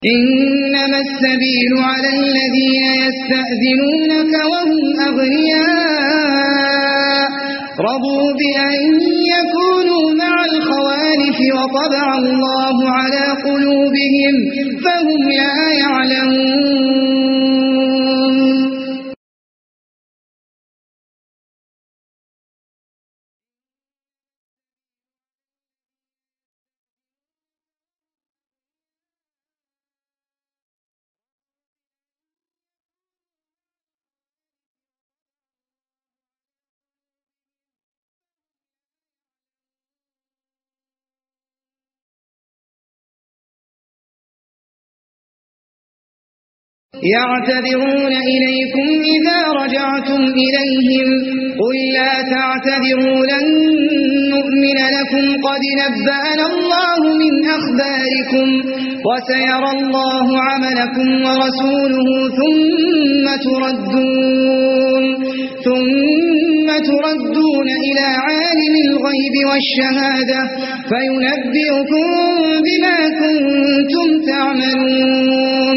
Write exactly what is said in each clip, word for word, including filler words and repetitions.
إنما السبيل على الذين يستأذنونك وهم أغنياء رضوا بأن يكونوا مع الخوالف وطبع الله على قلوبهم فهم لا يعلمون. يعتذرون إليكم إذا رجعتم إليهم قل لا تعتذروا لن نؤمن لكم قد نبأنا الله من أخباركم وسيرى الله عملكم ورسوله ثم تردون ثم تردون إلى عالم الغيب والشهادة فينبئكم بما كنتم تعملون.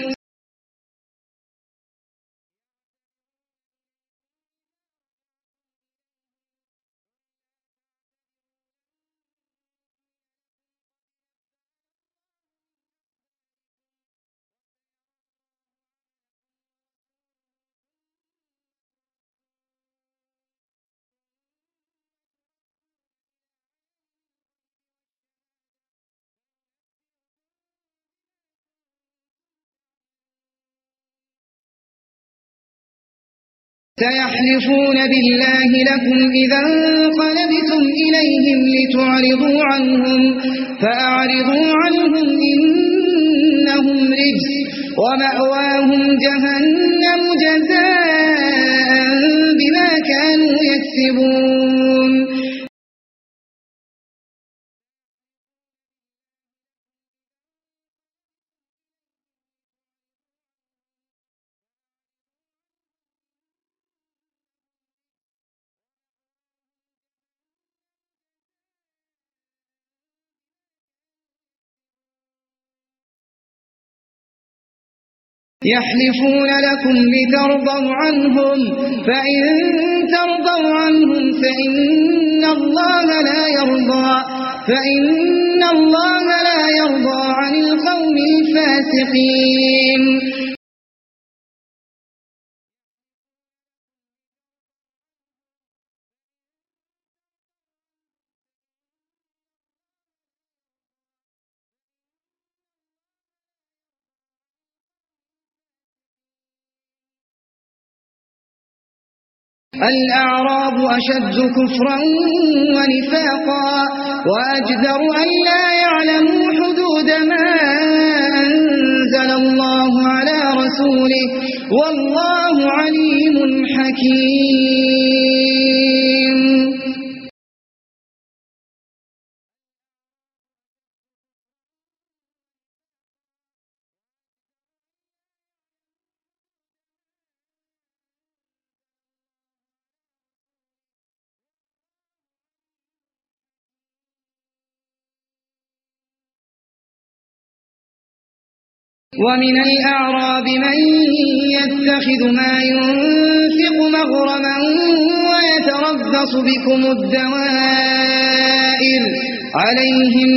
سيحلفون بالله لكم إذا انقلبتم إليهم لتعرضوا عنهم فأعرضوا عنهم إنهم رجس ومأواهم جهنم جزاء بما كانوا يكسبون. يحلفون لكم لترضوا عنهم فإن ترضوا عنهم فإن الله لا يرضى فإن الله لا يرضى عن القوم الفاسقين. الأعراب أشد كفرا ونفاقا وأجدر أن لا يعلموا حدود ما أنزل الله على رسوله والله عليم حكيم. ومن الأعراب من يتخذ ما ينفق مغرما ويتربص بكم الدوائر عليهم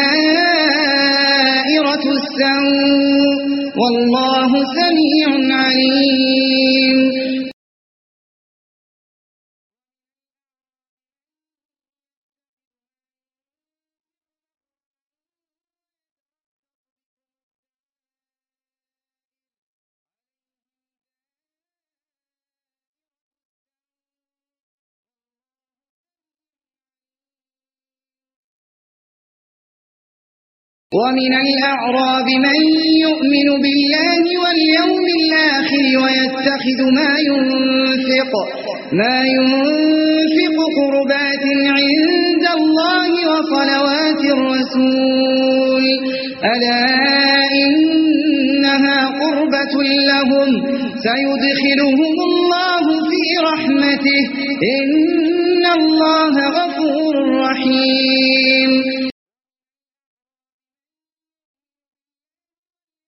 دائرة السوء والله سميع عليم. ومن الأعراب من يؤمن بالله واليوم الآخر ويتخذ ما ينفق ما ينفق قربات عند الله وصلوات الرسول ألا إنها قربة لهم سيدخلهم الله في رحمته إن الله غفور رحيم.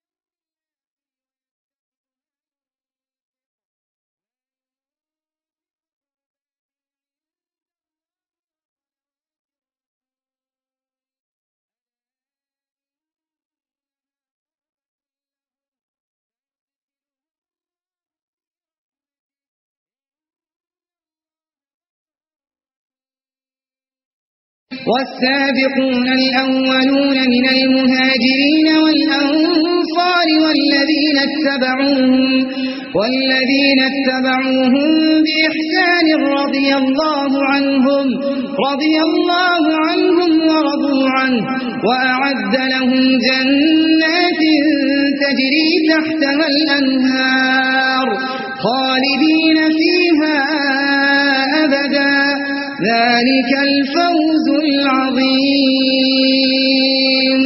والسابقون الأولون من المهاجرين والأنصار والذين اتبعوهم والذين اتبعوهم بإحسان رضي الله عنهم رضي الله عنهم ورضوا عنه وأعد لهم جنات تجري تحتها الأنهار خالدين فيها أبدا ذلك الفوز العظيم.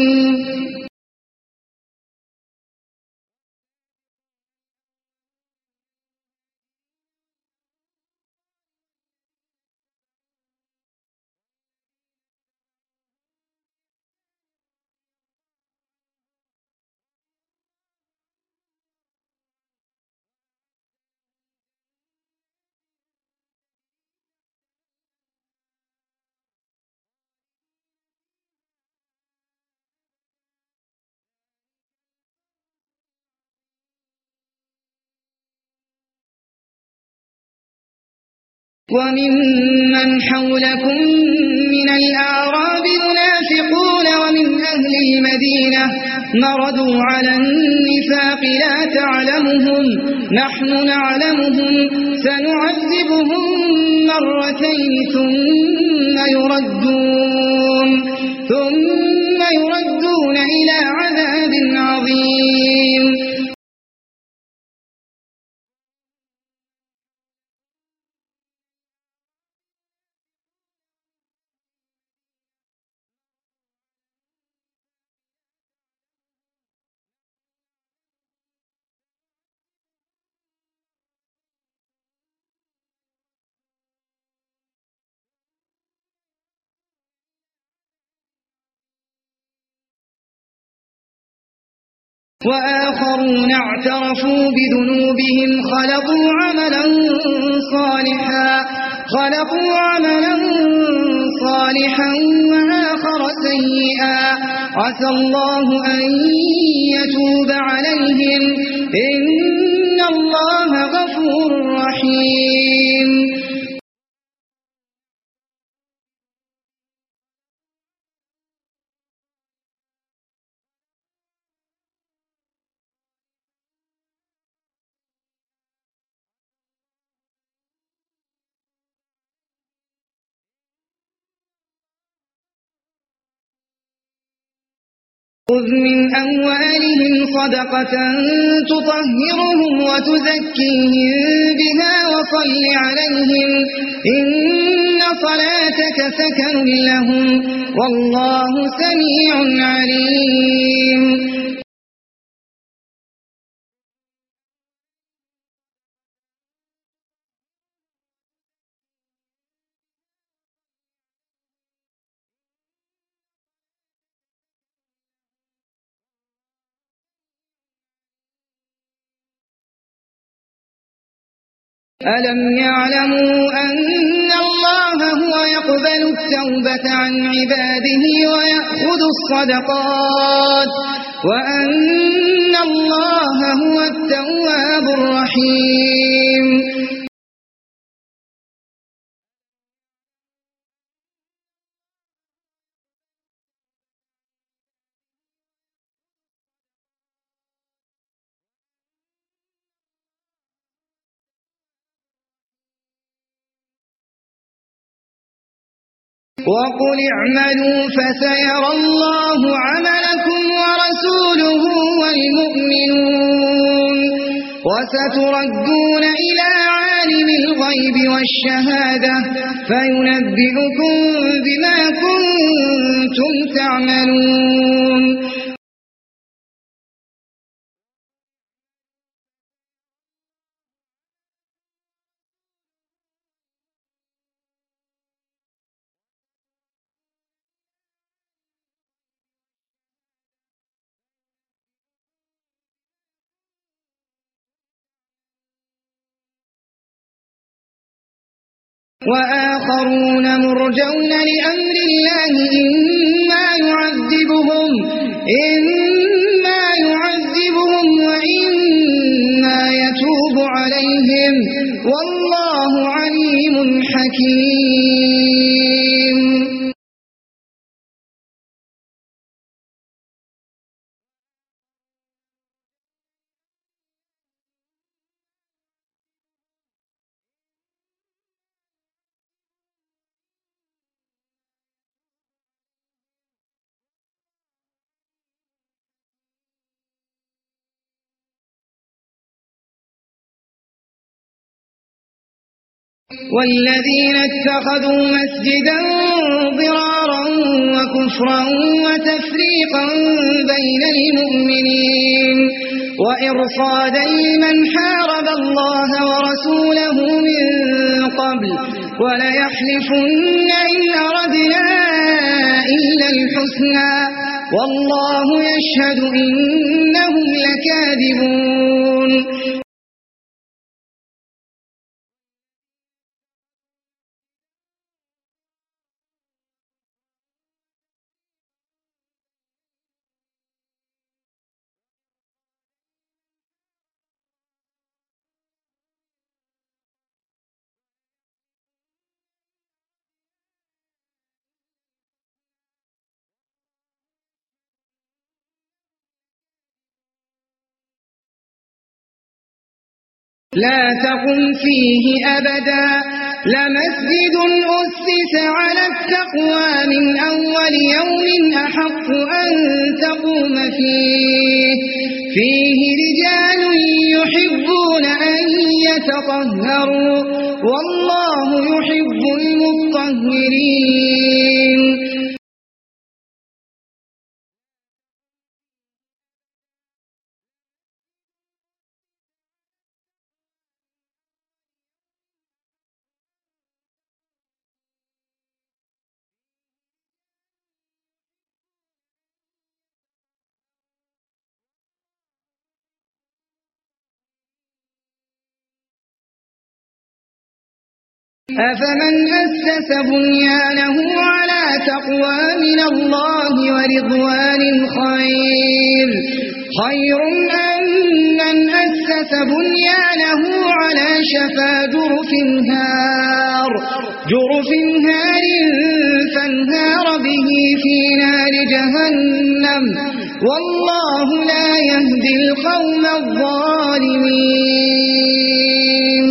وممن حولكم من الأعراب منافقون ومن أهل المدينة مردوا على النفاق لا تعلمهم نحن نعلمهم سنعذبهم مرتين ثم يردون ثم يردون إلى عذاب عظيم. وآخرون اعترفوا بذنوبهم خلقوا عملا صالحا خلقوا عملا صالحا وآخر سيئا عسى الله أن يتوب عليهم إن الله غفور رحيم. خذ من أموالهم صدقة تطهرهم وتزكيهم بها وصل عليهم إن صلاتك سكن لهم والله سميع عليم. ألم يعلموا أن الله هو يقبل التوبة عن عباده ويأخذ الصدقات وأن الله هو التواب الرحيم. وقل اعملوا فسيرى الله عملكم ورسوله والمؤمنون وستردون إلى عالم الغيب والشهادة فينبئكم بما كنتم تعملون. وآخرون مرجون لأمر الله إما يعذبهم إما يعذبهم وإما يتوب عليهم والله عليم حكيم. والذين اتخذوا مسجدا ضرارا وكفرا وتفريقا بين المؤمنين وإرصادا لمن حارب الله ورسوله من قبل وليحلفن إن أردنا إلا الحسنى والله يشهد إنهم لكاذبون. لا تقم فيه أبدا لمسجد أسس على التقوى من أول يوم أحق أن تقوم فيه فيه رجال يحبون أن يتطهروا والله يحب المطهرين. أفمن أسس بنيانه على تقوى من الله ورضوان خير خير أم من أسس بنيانه على شفا جرف هار جرف هار فانهار به في نار جهنم والله لا يهدي القوم الظالمين.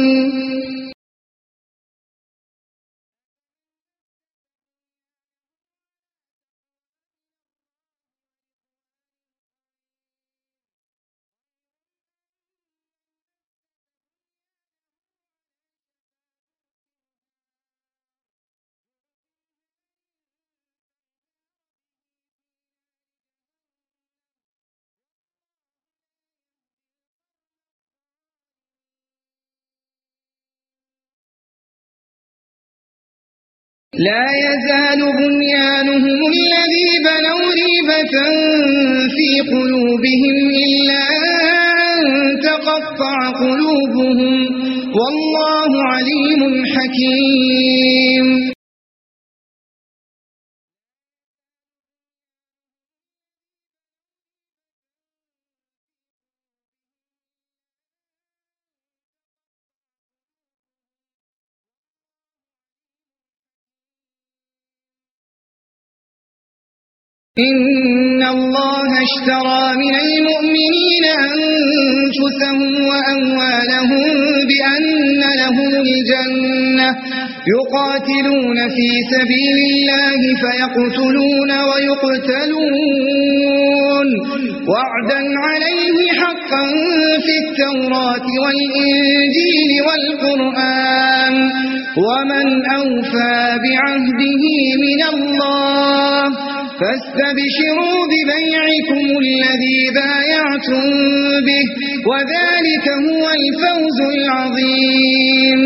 لا يزال بنيانهم الذي بنوا ريبة في قلوبهم إلا أن تقطع قلوبهم والله عليم حكيم. إن الله اشترى من المؤمنين أنفسهم وأموالهم بأن لهم الجنة يقاتلون في سبيل الله فيقتلون ويقتلون وعدا عليه حقا في التوراة والإنجيل والقرآن ومن أوفى بعهده من الله فاستبشروا ببيعكم الذي بايعتم به وذلك هو الفوز العظيم.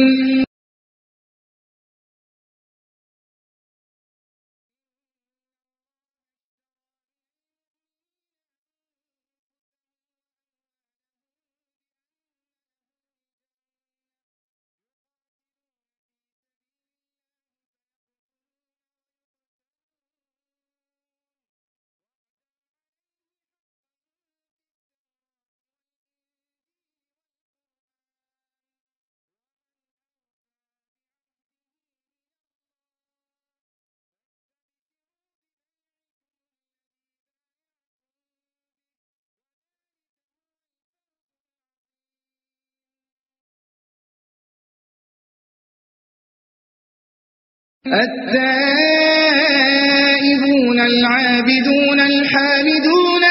التائبون العابدون الحامدون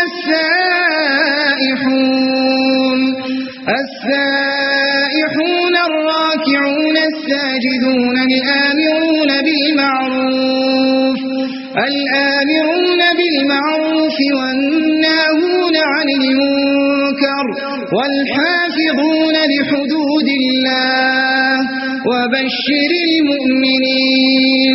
السائحون السائحون الراكعون الساجدون الآمرون بالمعروف الآمرون بالمعروف والناهون عن المنكر والحافظون لحدود الله وبشر المؤمنين.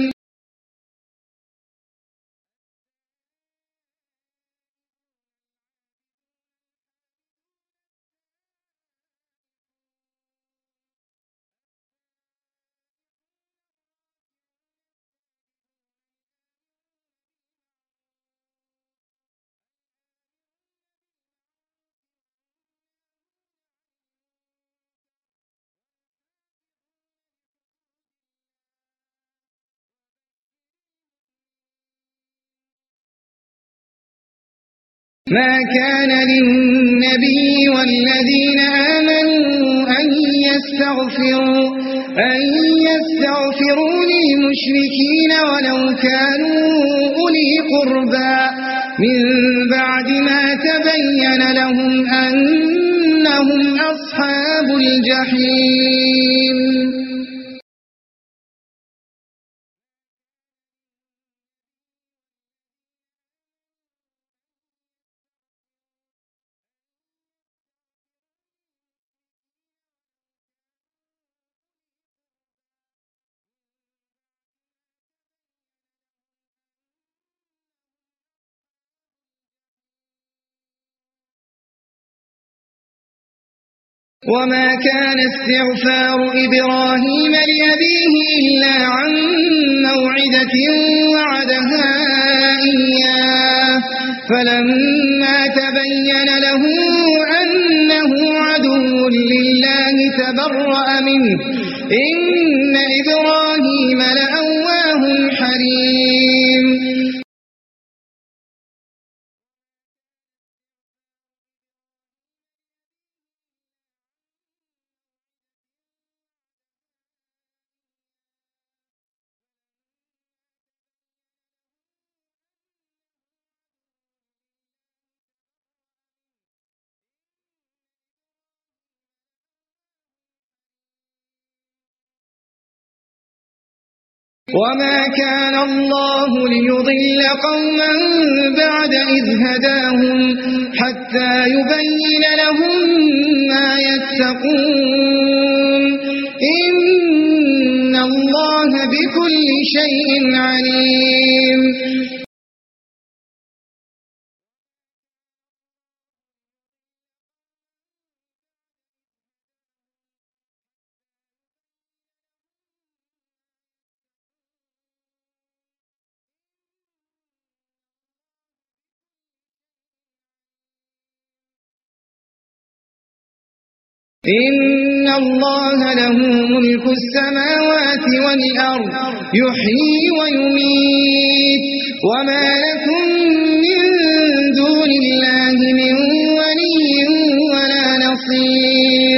ما كان للنبي والذين آمنوا أن يستغفروا أن يستغفروا للمشركين ولو كانوا أولي قربى من بعد ما تبين لهم أنهم أصحاب الجحيم. وما كان استغفار إبراهيم لأبيه إلا عن موعدة وعدها إياه فلما تبين له أنه عدو لله تبرأ منه إن إبراهيم لأواه حليم. وما كان الله ليضل قوما بعد إذ هداهم حتى يبين لهم ما يتقون إن الله بكل شيء عليم. إن الله له ملك السماوات والأرض يحيي ويميت وما لكم من دون الله من ولي ولا نصير.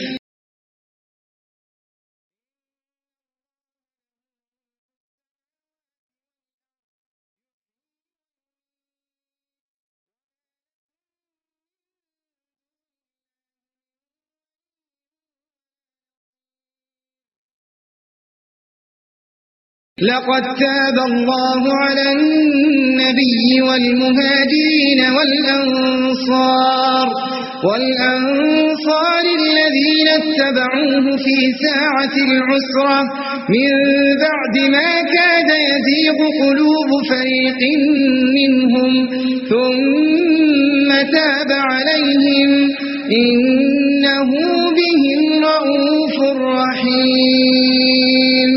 لقد تاب الله على النبي والمهاجرين والأنصار والأنصار الذين اتبعوه في ساعة العسرة من بعد ما كاد يزيغ قلوب فريق منهم ثم تاب عليهم إنه بهم رءوف رحيم.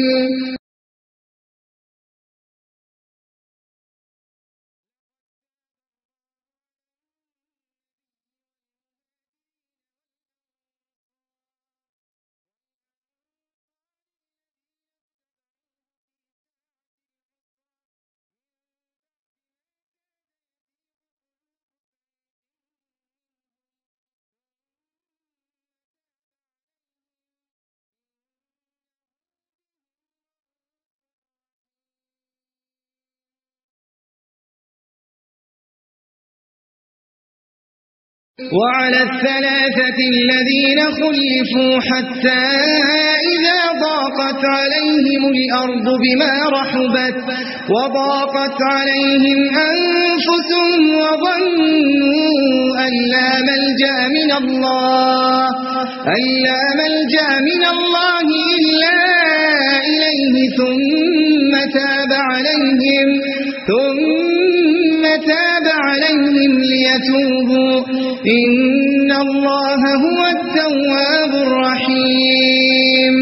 وعلى الثلاثة الذين خلفوا حتى إذا ضاقت عليهم الأرض بما رحبت وضاقت عليهم أنفسهم وظنوا أن لا ملجأ من الله أن لا ملجأ من الله إلا إليه ثم تاب عليهم ثم تاب عليهم ليتوبوا إن الله هو التواب الرحيم.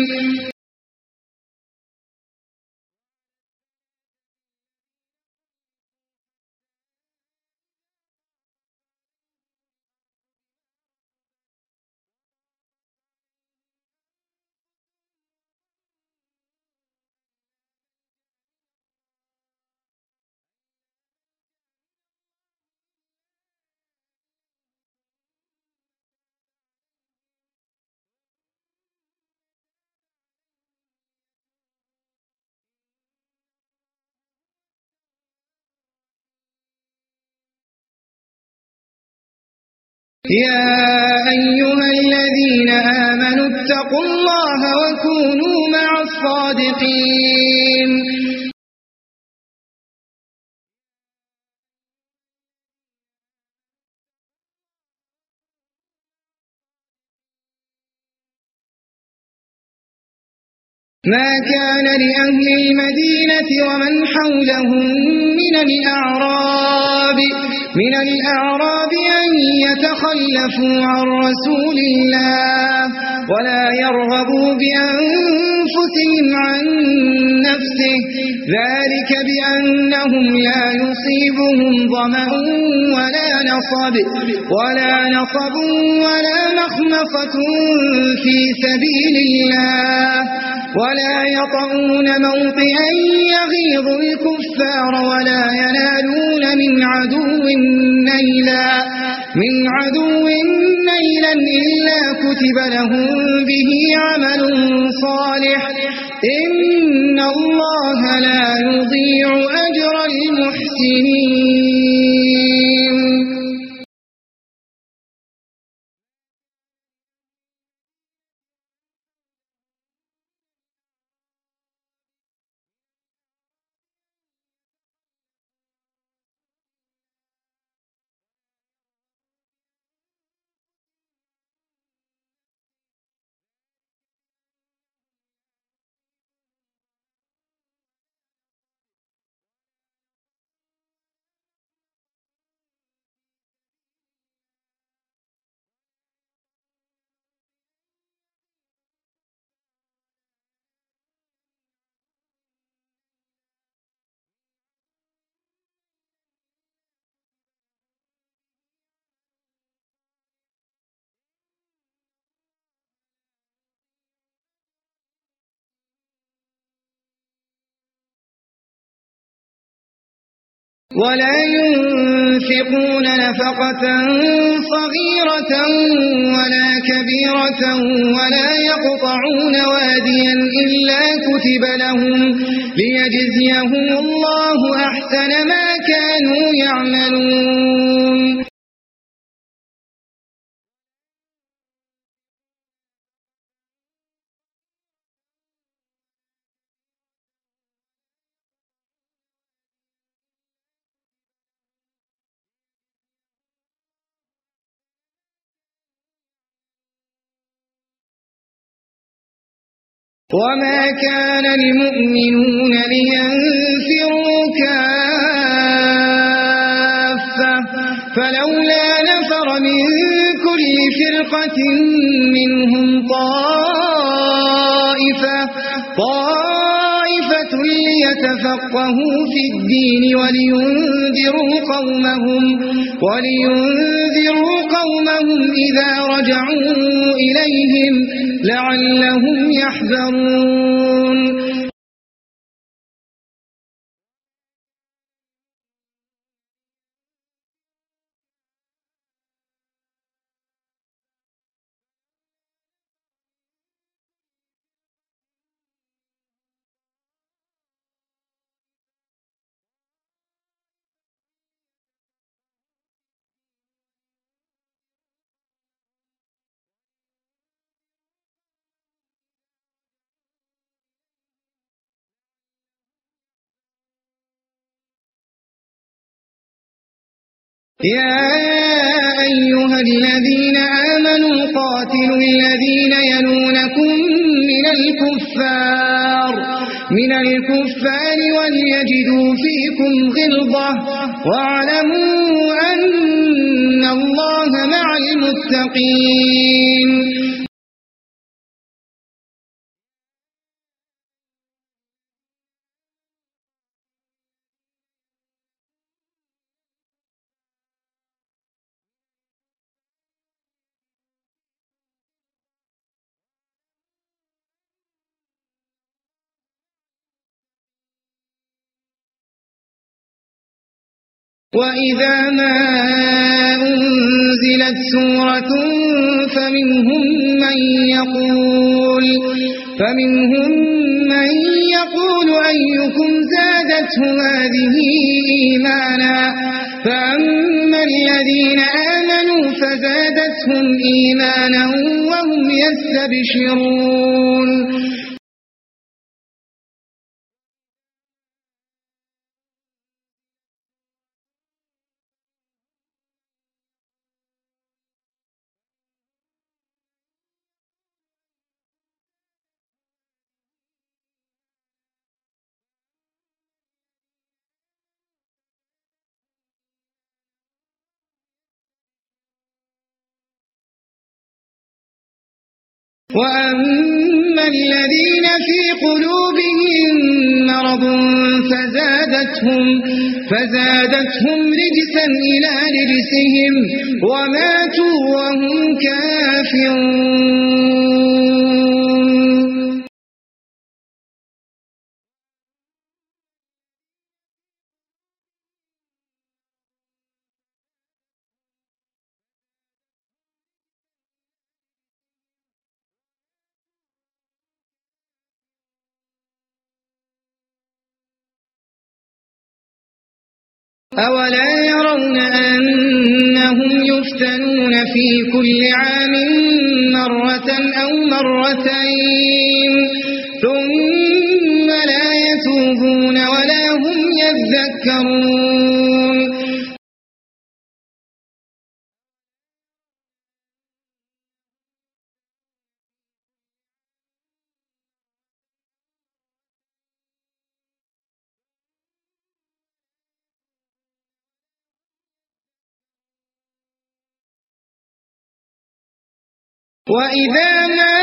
يا أيها الذين آمنوا اتقوا الله وكونوا مع الصادقين. ما كان لأهل المدينة ومن حولهم من الأعراب من الأعراب أن يتخلفوا عن رسول الله ولا يرغبوا بأنفسهم عن نفسه ذلك بأنهم لا يصيبهم ظمأ ولا نصب ولا نصب ولا مخمصة في سبيل الله ولا يطعون موطئا يغيظ الكفار ولا ينالون من عدو نيلا من عدو نيلا إلا كتب لهم به عمل صالح إن الله لا يضيع أجر المحسنين. ولا ينفقون نفقة صغيرة ولا كبيرة ولا يقطعون واديا إلا كتب لهم ليجزيهم الله أحسن ما كانوا يعملون. وما كان المؤمنون لينفروا كافة فلولا نفر من كل فرقة منهم طائفة طائفة ليتفقهوا في الدين ولينذروا قومهم ولينذروا قومهم إذا رجعوا إليهم لعلهم يحذرون. يا أيها الذين آمنوا قاتلوا الذين يلونكم من الكفار من الكفار وليجدوا فيكم غلظة واعلموا أن الله مع المتقين. وإذا ما أنزلت سورة فمنهم من يقول فمنهم من يقول أيكم زادته هذه إيمانا فأما الذين آمنوا فزادتهم إيمانا وهم يستبشرون. وأما الذين في قلوبهم مرض فزادتهم, فزادتهم رجسا إلى رجسهم وماتوا وهم كافرون. أولا يرون أنهم يفتنون في كل عام مرة أو مرتين ثم لا يتوبون ولا هم يذكرون. وإذا ما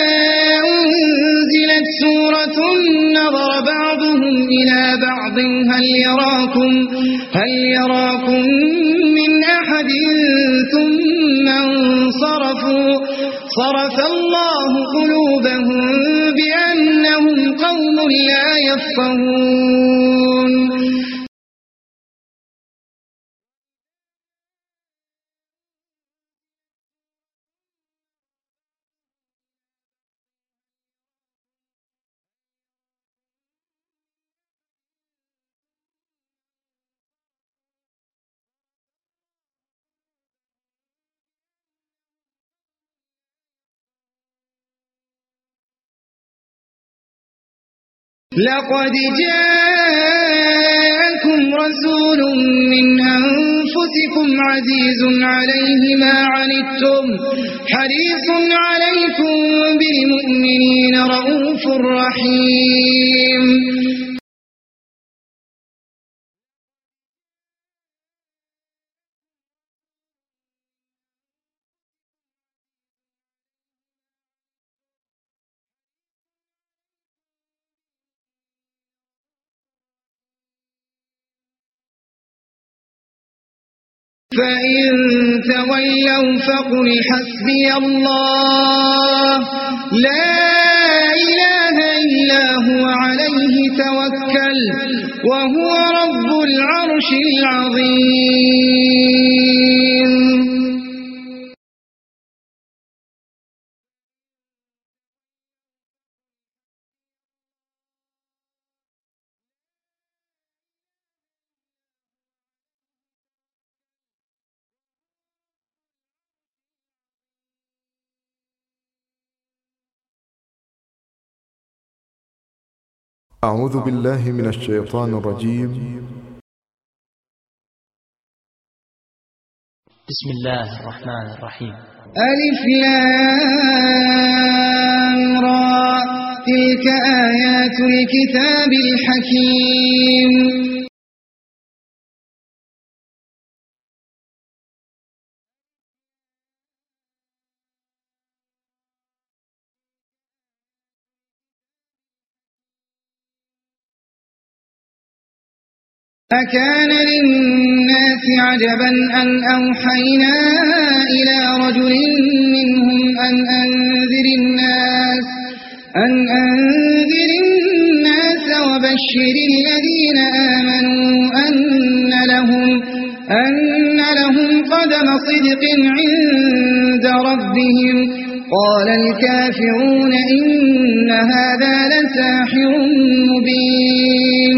أنزلت سورة نظر بعضهم إلى بعض هل يراكم, هل يراكم من أحد ثم انصرفوا صرف الله قلوبهم بأنهم قوم لا يفقهون. لقد جاءكم رسول من أنفسكم عزيز عليه ما عنتم حريص عليكم بالمؤمنين رؤوف رحيم. فإن تولوا فقل حسبي الله لا إله إلا هو عليه توكل وهو رب العرش العظيم. أعوذ بالله من الشيطان الرجيم. بسم الله الرحمن الرحيم. ألف لام را تلك آيات الكتاب الحكيم. أكان للناس عجبا أن أوحينا إلى رجل منهم أن أنذر الناس أن أنذر الناس وبشر الذين آمنوا أن لهم أن لهم قدم صدق عند ربهم. قال الكافرون إن هذا لساحر مبين.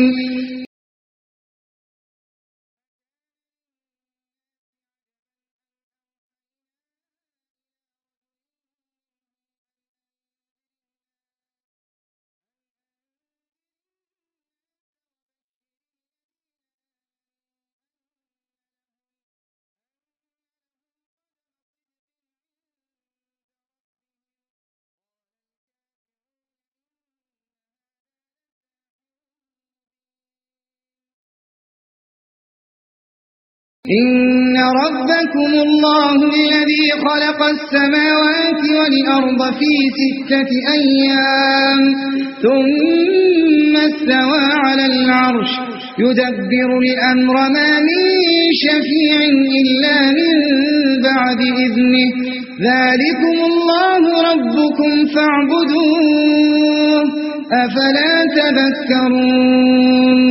إن ربكم الله الذي خلق السماوات والأرض في ستة أيام ثم استوى على العرش يدبر الأمر ما من شفيع إلا من بعد إذنه ذلكم الله ربكم فاعبدوه أفلا تذكرون.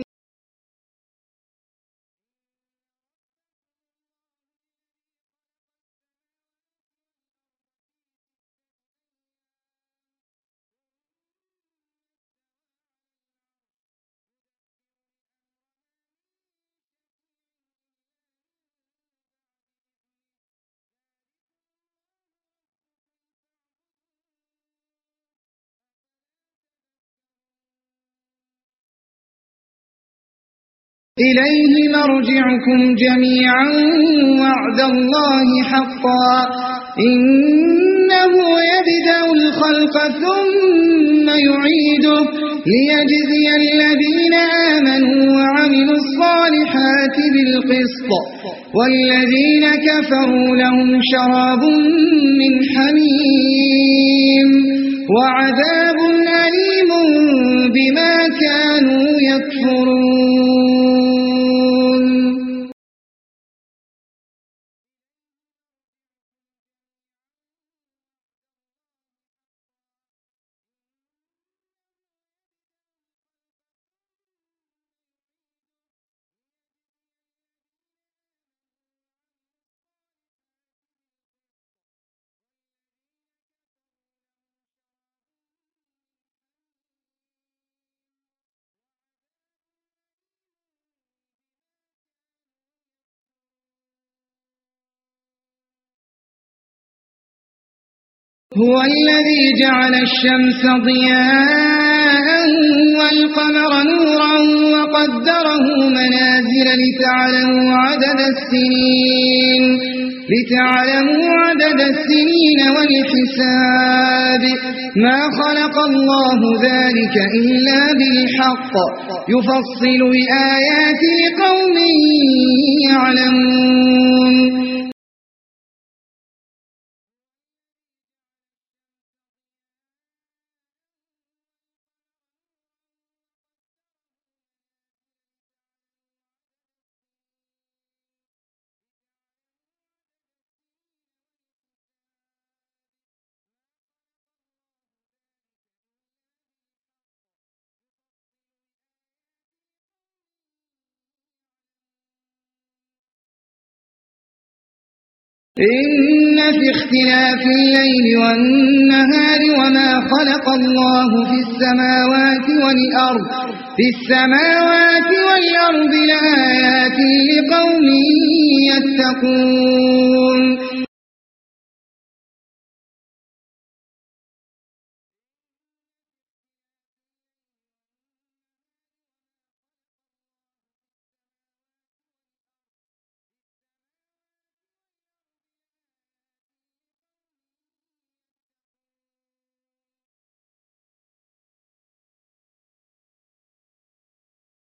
إليه مرجعكم جميعا وعد الله حقا إنه يبدأ الخلق ثم يعيده ليجزي الذين آمنوا وعملوا الصالحات بالقسط والذين كفروا لهم شراب من حميم وعذاب أليم بما كانوا يكفرون. هو الذي جعل الشمس ضياء والقمر نورا وقدره منازل لتعلموا عدد السنين لتعلموا عدد السنين والحساب ما خلق الله ذلك إلا بالحق يفصل الآيات لقوم يعلمون. إن في اختلاف الليل والنهار وما خلق الله في السماوات والأرض في السماوات والأرض لآيات لقوم يتقون.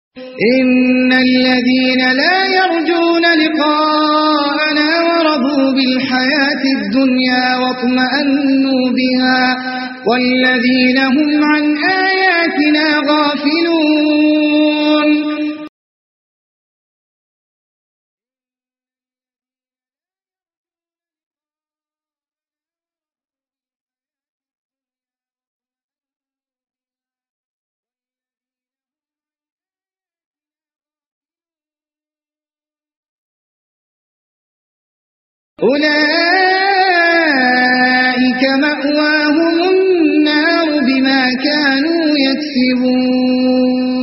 إن الذين لا يرجون لقاءنا ورضوا بالحياة الدنيا واطمأنوا بها والذين هم عن آياتنا غافلون أولئك مأواهم النار بما كانوا يكسبون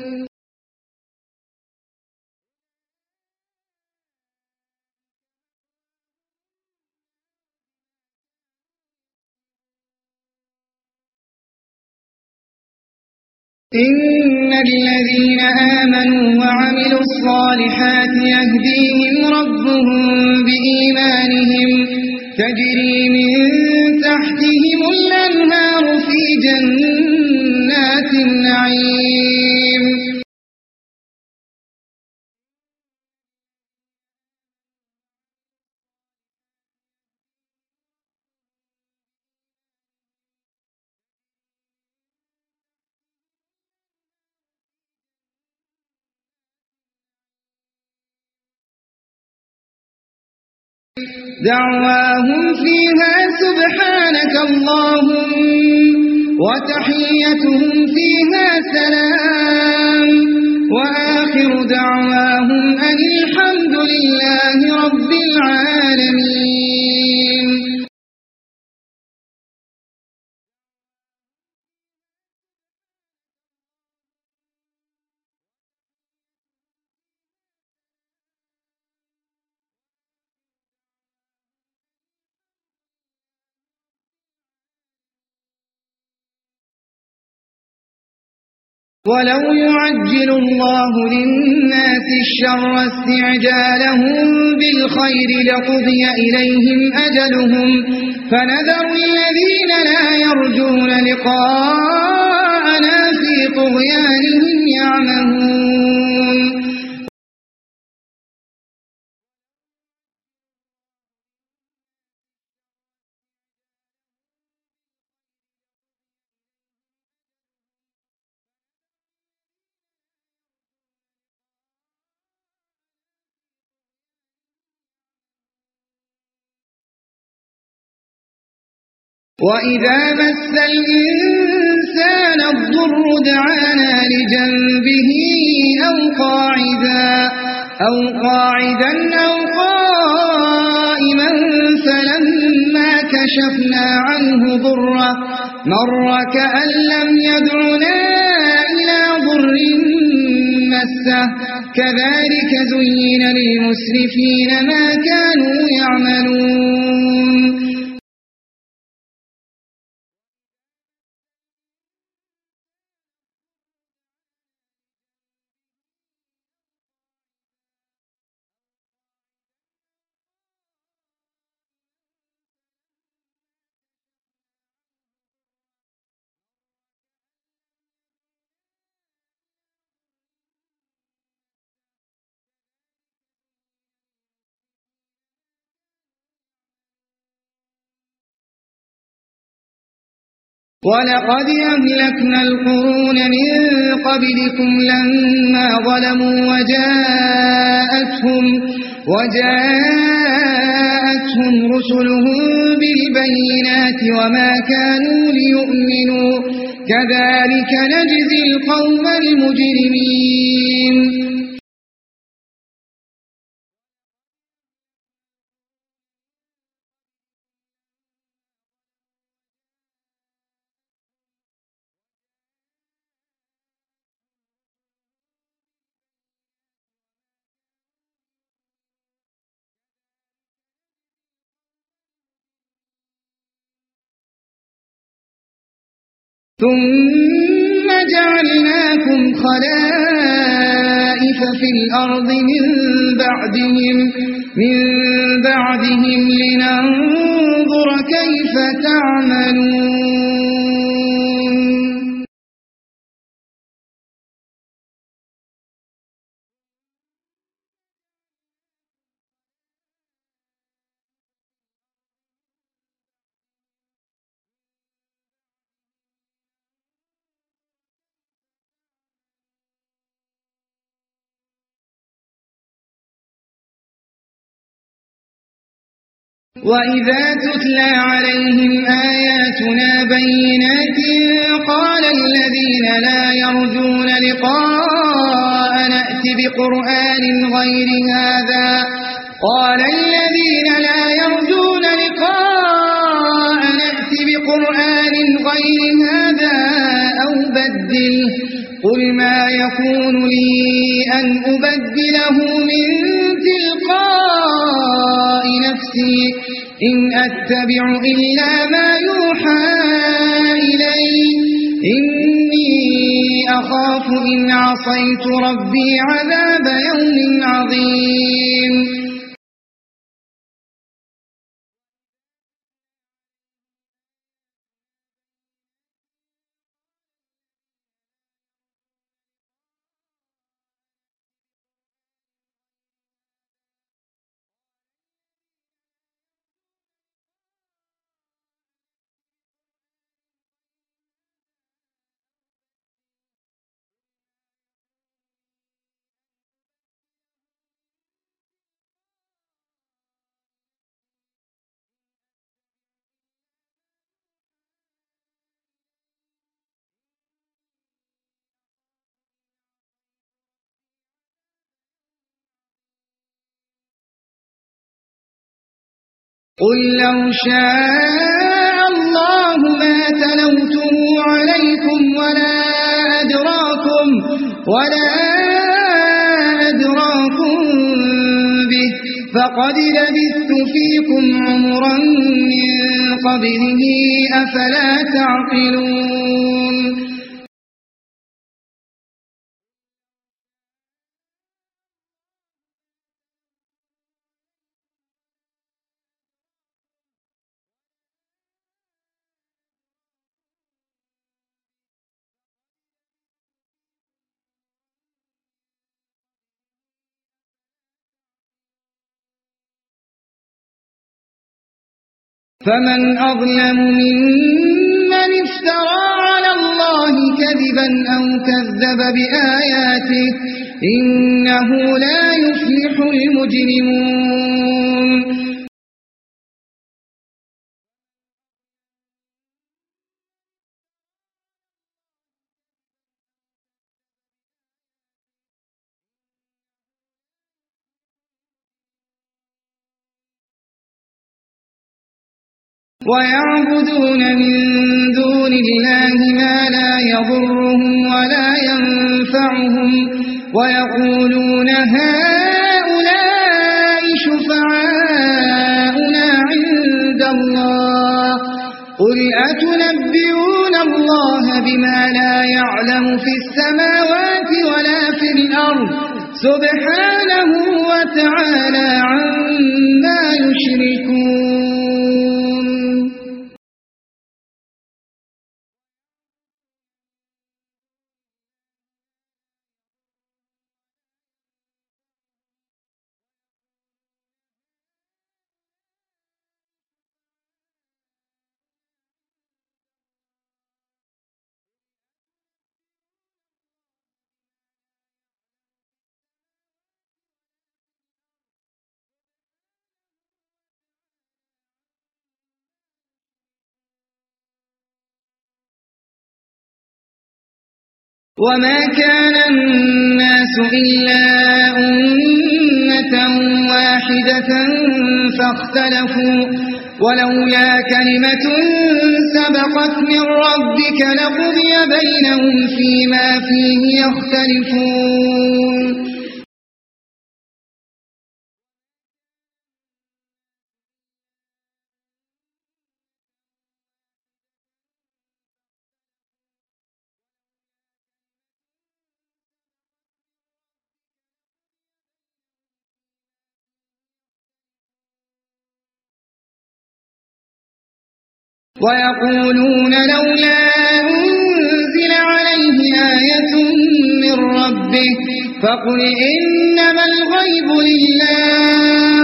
إن الذين آمنوا وعملوا الصالحات يهديهم ربهم بإيمانهم تجري من تحتهم الأنهار في جنات النعيم دعواهم فيها سبحانك اللهم وتحيتهم فيها سلام وآخر دعواهم أن الحمد لله رب العالمين ولو يعجل الله للناس الشر استعجالهم بالخير لقضي إليهم أجلهم فنذر الذين لا يرجون لقاءنا في طغيانهم يعمهون وإذا مس الإنسان الضر دعانا لجنبه أو قاعدا أو قاعدا أو قائما فلما كشفنا عنه ضره مر كأن لم يدعنا إلى ضر مسه كذلك زين للمسرفين ما كانوا يعملون ولقد أهلكنا القرون من قبلكم لما ظلموا وجاءتهم, وجاءتهم رسلهم بالبينات وما كانوا ليؤمنوا كذلك نجزي القوم المجرمين ثم جعلناكم خلائف في الأرض من بعدهم, من بعدهم لننظر كيف تعملون وإذا تتلى عليهم آياتنا بينات قال الذين لا يرجون لقاءنا ائت بقرآن غير هذا قال الذين لا يرجون لقاءنا ائت بقرآن غير هذا أو بدل قل ما يكون لي أن أبدله من تلقاء نفسي إن أتبع إلا ما يوحى إلي إني أخاف إن عصيت ربي عذاب يوم عظيم. قل لو شاء الله ما تلوته عليكم ولا أدراكم ولا أدراكم به فقد لبثت فيكم عمرا من قبله أفلا تعقلون. فمن أظلم ممن افترى على الله كذبا أو كذب بآياته إنه لا يفلح المجرمون. ويعبدون من دون الله ما لا يضرهم ولا ينفعهم ويقولون هؤلاء شفعاؤنا عند الله قل أتنبئون الله بما لا يعلم في السماوات ولا في الأرض سبحانه وتعالى عما يشركون. وما كان الناس إلا أمة واحدة فاختلفوا ولولا كلمة سبقت من ربك لقضي بينهم فيما فيه يختلفون. ويقولون لولا أنزل عليه آية من ربه فقل إنما الغيب لله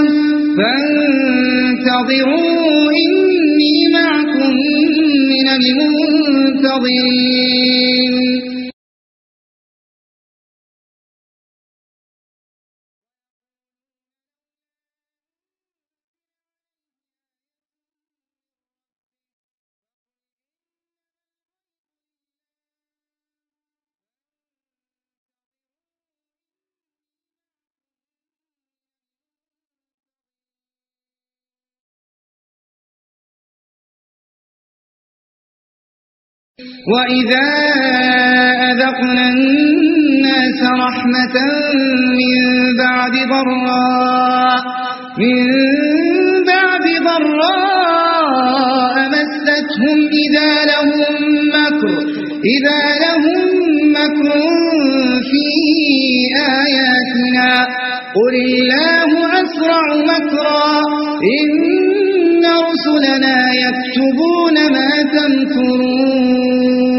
فانتظروا إني معكم من المنتظرين. وإذا أذقنا الناس رحمة من بعد ضراء من بعد ضراء مستهم إذا لهم مكر إذا لهم مكر في آياتنا قل الله أسرع مكرا إن رسلنا يكتبون ما تمكرون.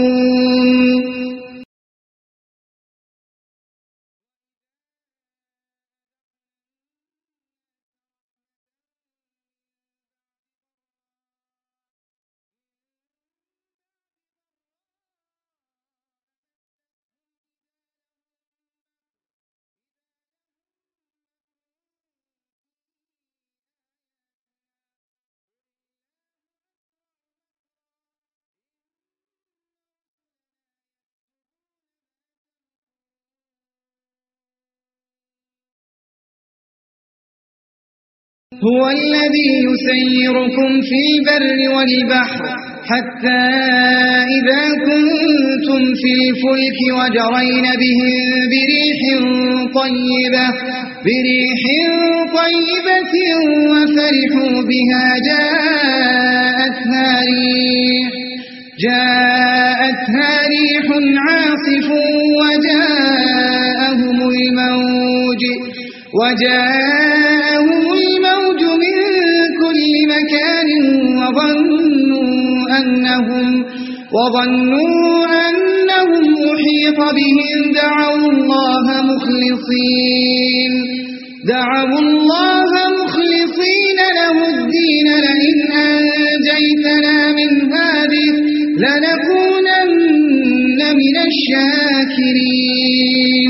هو الذي يسيركم في البر والبحر حتى إذا كنتم في الفلك وجرين بهم بريح طيبة بريح طيبة وفرحوا بها جاءتها ريح جاءتها ريح عاصف وجاءهم الموج وجاءهم الموج من كل مكان وظنوا أنهم وظنوا أنهم أحيط بهم دعوا الله مخلصين دعوا الله مخلصين له الدين لئن أنجيتنا من هذه لنكونن من الشاكرين.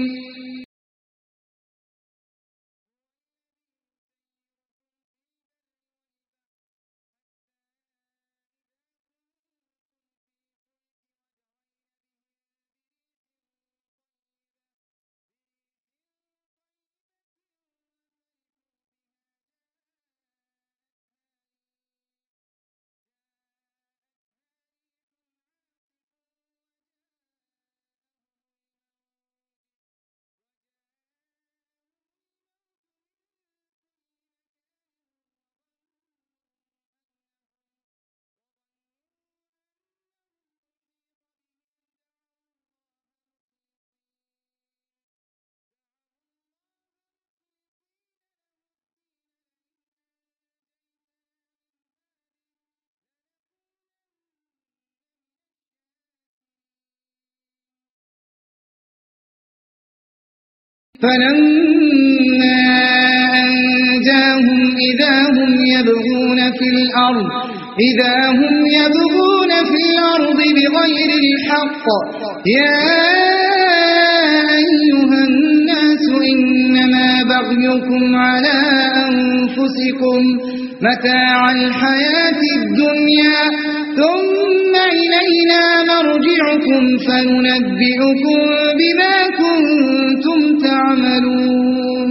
فلما أنجاهم إذا هم يبغون في الأرض إذا هم يبغون في الأرض بغير الحق يا أيها الناس إنما بغيكم على أنفسكم متاع الحياة الدنيا ثم إلينا مرجعكم فننبئكم بما كنتم تعملون.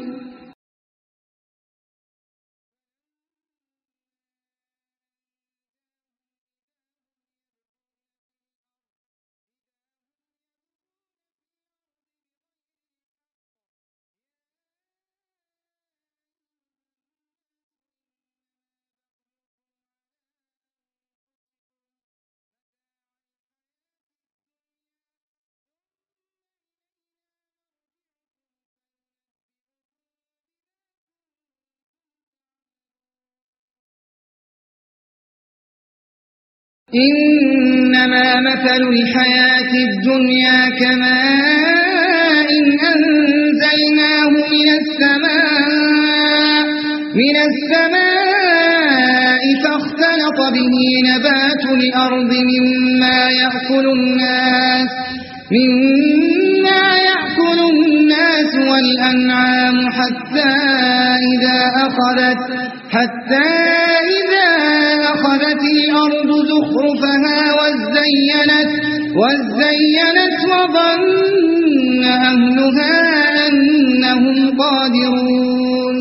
إنما مثل الحياة الدنيا كماء أنزلناه من السماء من السماء فاختلط به نبات الأرض مما يأكل الناس مما يأكل الناس والأنعام حتى إذا أخذت حتى إذا أخذت الأرض زخرفها وزينت وزينت وظن أهلها أنهم قادرون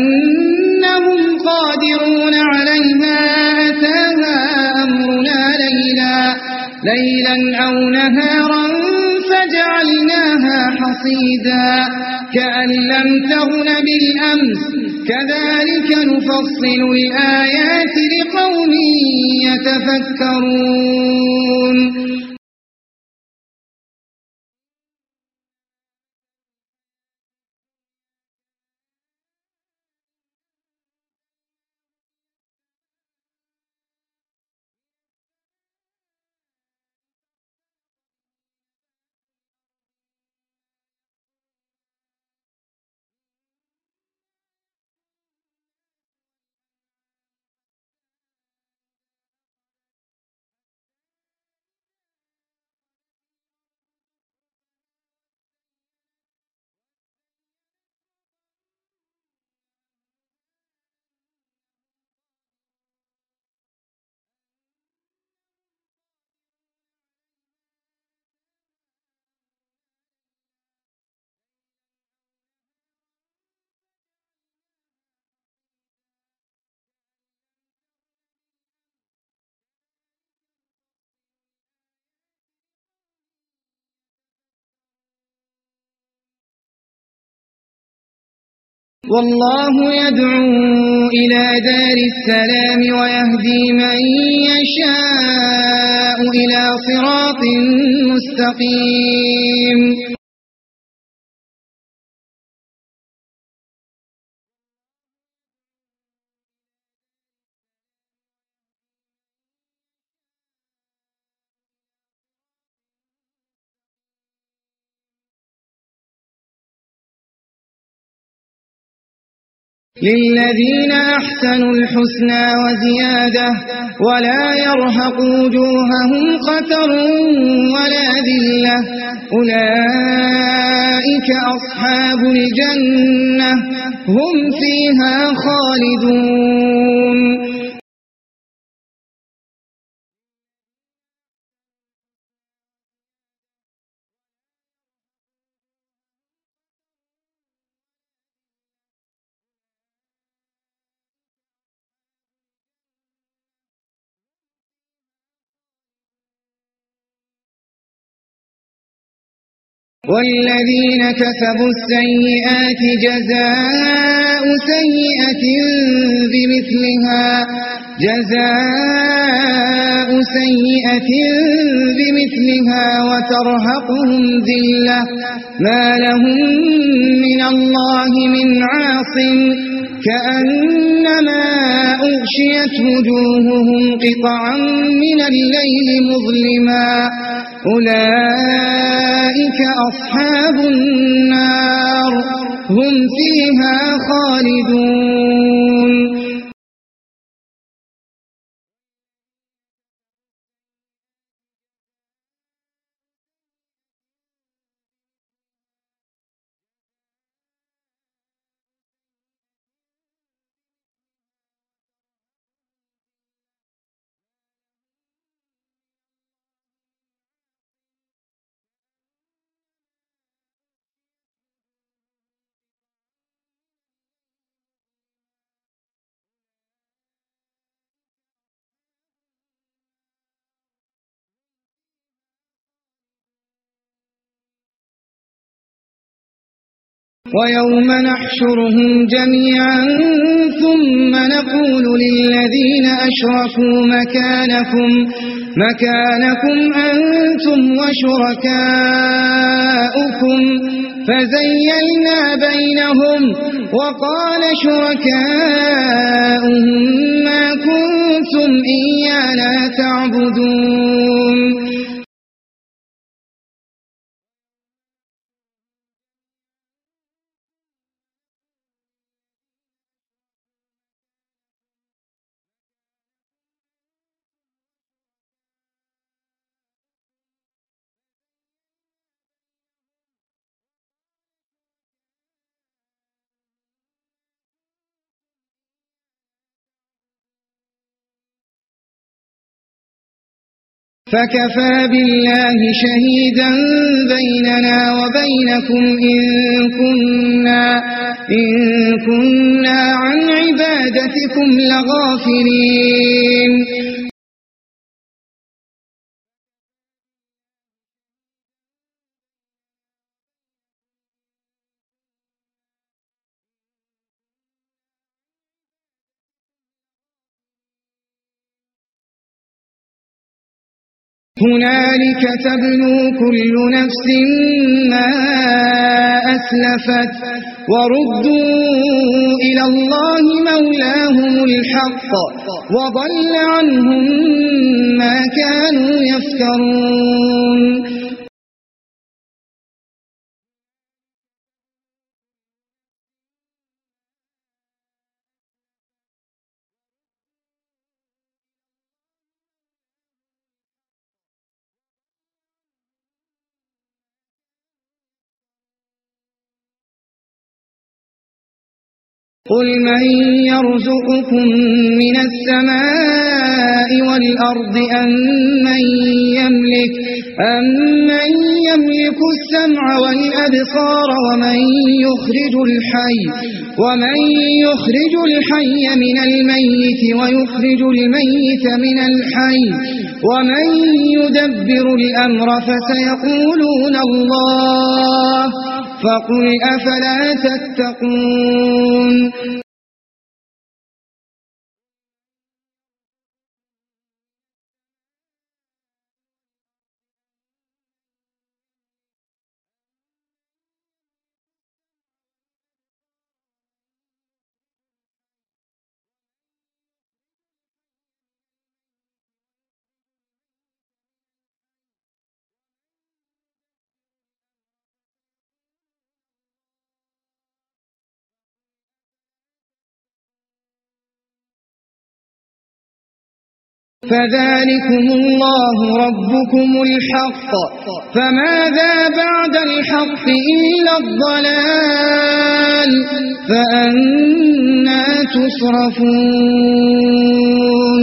أنهم قادرون عليها أتاها أمرنا ليلا ليلا أو نهارا فجعلناها حصيدا كأن لم تغن بالأمس كذلك نفصل الآيات لقوم يتفكرون والله يدعو إلى دار السلام ويهدي من يشاء إلى صراط مستقيم للذين أحسنوا الحسنى وزيادة ولا يرهق وجوههم قتر ولا ذلة أولئك أصحاب الجنة هم فيها خالدون والذين كسبوا السيئات جزاء سيئة بمثلها جزاء سيئة بمثلها وترهقهم ذلة ما لهم من الله من عاصم كأنما أغشيت وجوههم قطعا من الليل مظلما أولئك أصحاب النار هم فيها خالدون ويوم نحشرهم جميعا ثم نقول للذين أشركوا مكانكم مكانكم أنتم وشركاؤكم فزيلنا بينهم وقال شركاؤهم ما كنتم إيانا تعبدون فكفى بالله شهيدا بيننا وبينكم إن كنا, إن كنا عن عبادتكم لغافلين هنالك تبلو كل نفس ما أسلفت وردوا إلى الله مولاهم الحق وضل عنهم ما كانوا يفترون قل من يرزقكم من السماء والأرض أم من يملك, أم من يملك السمع والأبصار ومن يخرج الحي, ومن يخرج الحي من الميت ويخرج الميت من الحي ومن يدبر الأمر فسيقولون الله فقل أفلا تتقون فذلكم الله ربكم الحق فماذا بعد الحق إلا الضلال فأنى تصرفون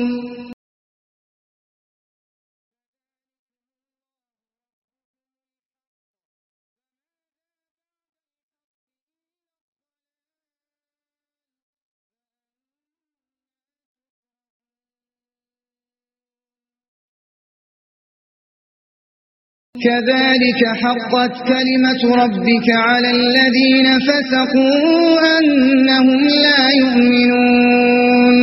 كذلك حقت كلمة ربك على الذين فسقوا أنهم لا يؤمنون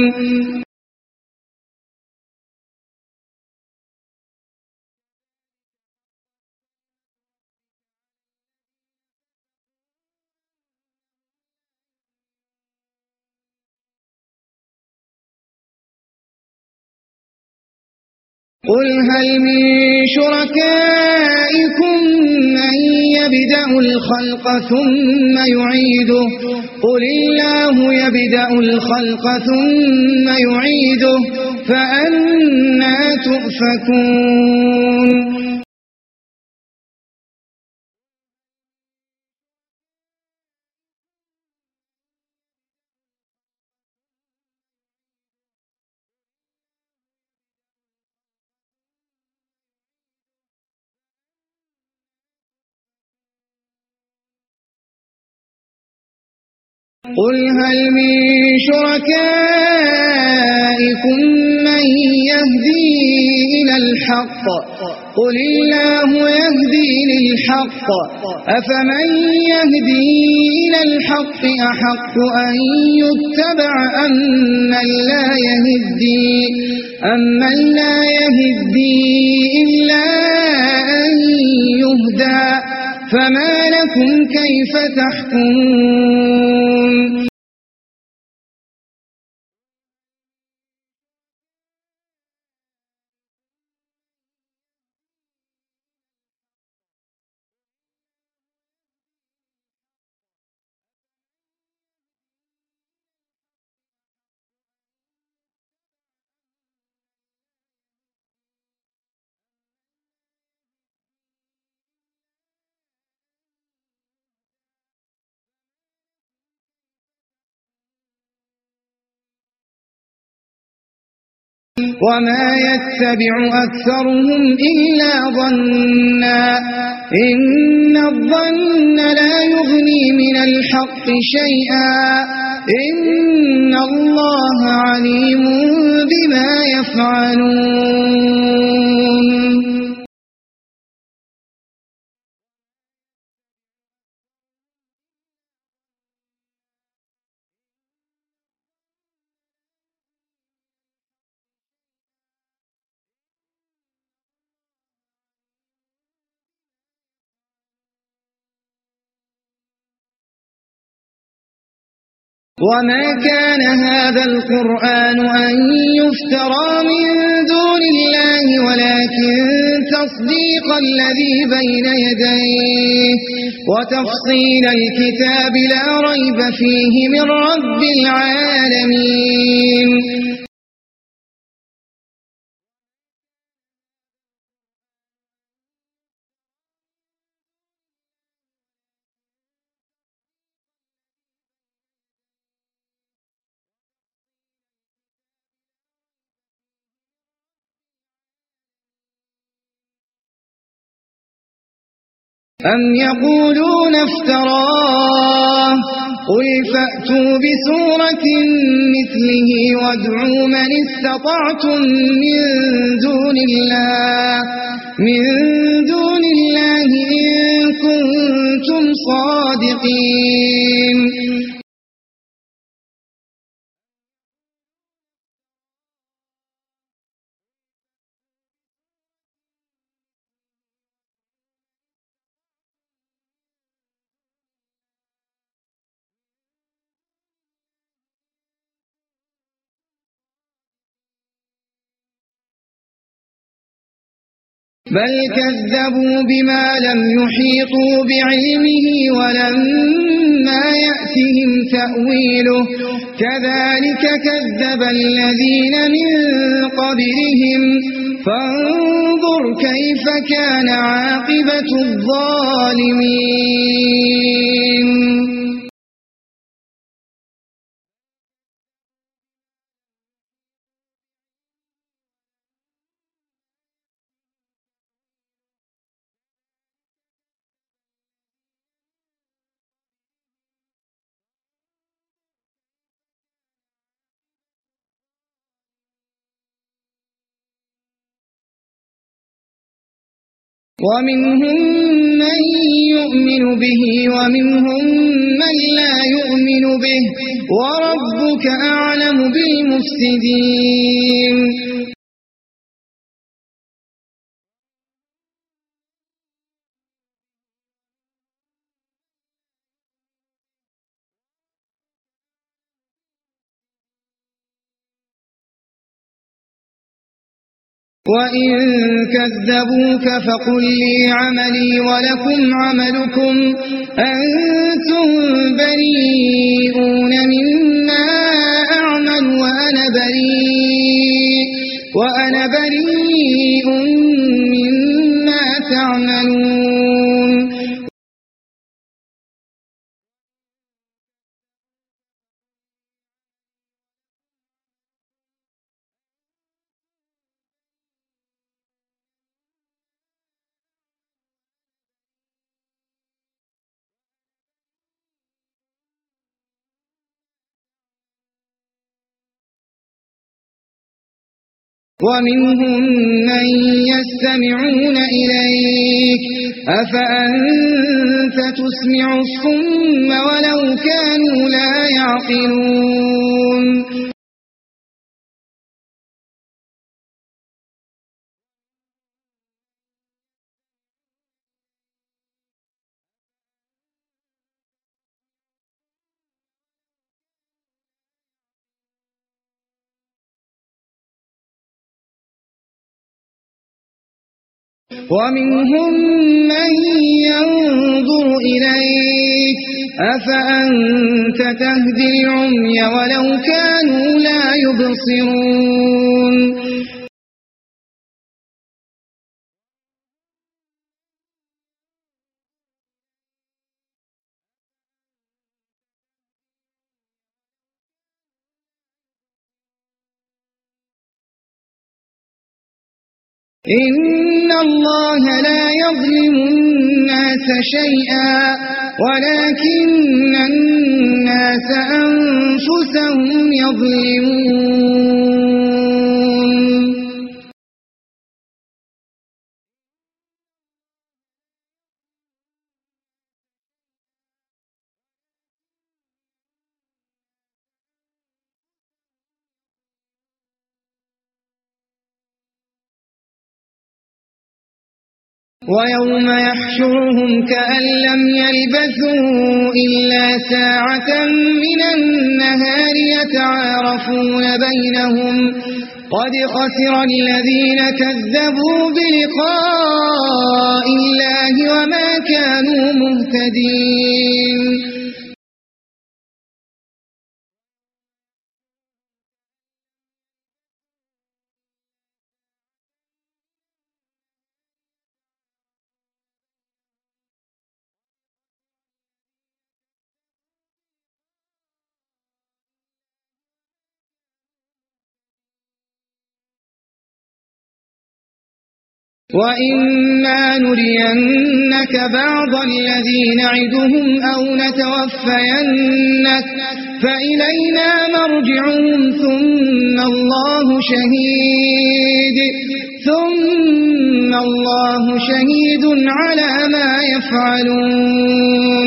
قل هل من شركائكم من يبدأ الخلق ثم يعيده قل الله يبدأ الخلق ثم يعيده فأنى تؤفكون قل هل من شركائكم من يهدي إلى الحق قل الله يهدي للحق أفمن يهدي إلى الحق أحق أن يتبع أم من لا يهدي أمن لا يهدي إلا أن يهدى فما لكم كيف تحكمون وما يتبع أكثرهم إلا ظنا إن الظن لا يغني من الحق شيئا إن الله عليم بما يفعلون وما كان هذا القرآن أن يفترى من دون الله ولكن تصديق الذي بين يديه وتفصيل الكتاب لا ريب فيه من رب العالمين. أم يقولون افتراه قل فأتوا بسورة مثله وادعوا من استطعتم من دون الله من دون الله إن كنتم صادقين. بل كذبوا بما لم يحيطوا بعلمه ولما يأتهم تأويله كذلك كذب الذين من قبلهم فانظر كيف كان عاقبة الظالمين. ومنهم من يؤمن به ومنهم من لا يؤمن به وربك أعلم بالمفسدين. وإن كذبوك فقل لي عملي ولكم عملكم أنتم بريئون مما أعمل وأنا بريء وأنا بريء مما تعملون. ومنهم من يستمعون إليك أفأنت تسمع الصم ولو كانوا لا يعقلون. ومنهم من ينظر إليك أفأنت تهدي العمي ولو كانوا لا يبصرون. إن الله لا يظلم الناس شيئا ولكن الناس أنفسهم يظلمون. ويوم يحشرهم كأن لم يلبثوا إلا ساعة من النهار يتعارفون بينهم قد خسر الذين كذبوا بلقاء الله وما كانوا مهتدين. وَإِمَّا نُرِيَنَّكَ بَعْضَ الَّذِي نَعِدُهُمْ أَوْ نَتَوَفَّيَنَّكَ فَإِلَيْنَا مَرْجِعُهُمْ ثُمَّ اللَّهُ شَهِيدٌ ثُمَّ اللَّهُ شَهِيدٌ عَلَى مَا يَفْعَلُونَ.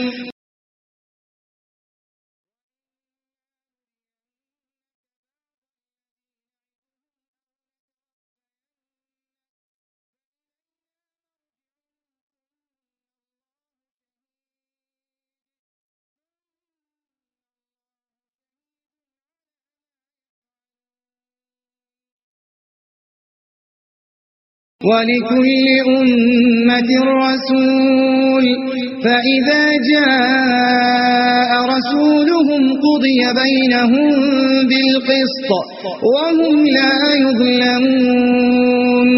وَلِكُلِّ أُمَّةٍ رَّسُولٌ فَإِذَا جَاءَ رَسُولُهُمْ قُضِيَ بَيْنَهُم بِالْقِسْطِ وَهُمْ لَا يُظْلَمُونَ.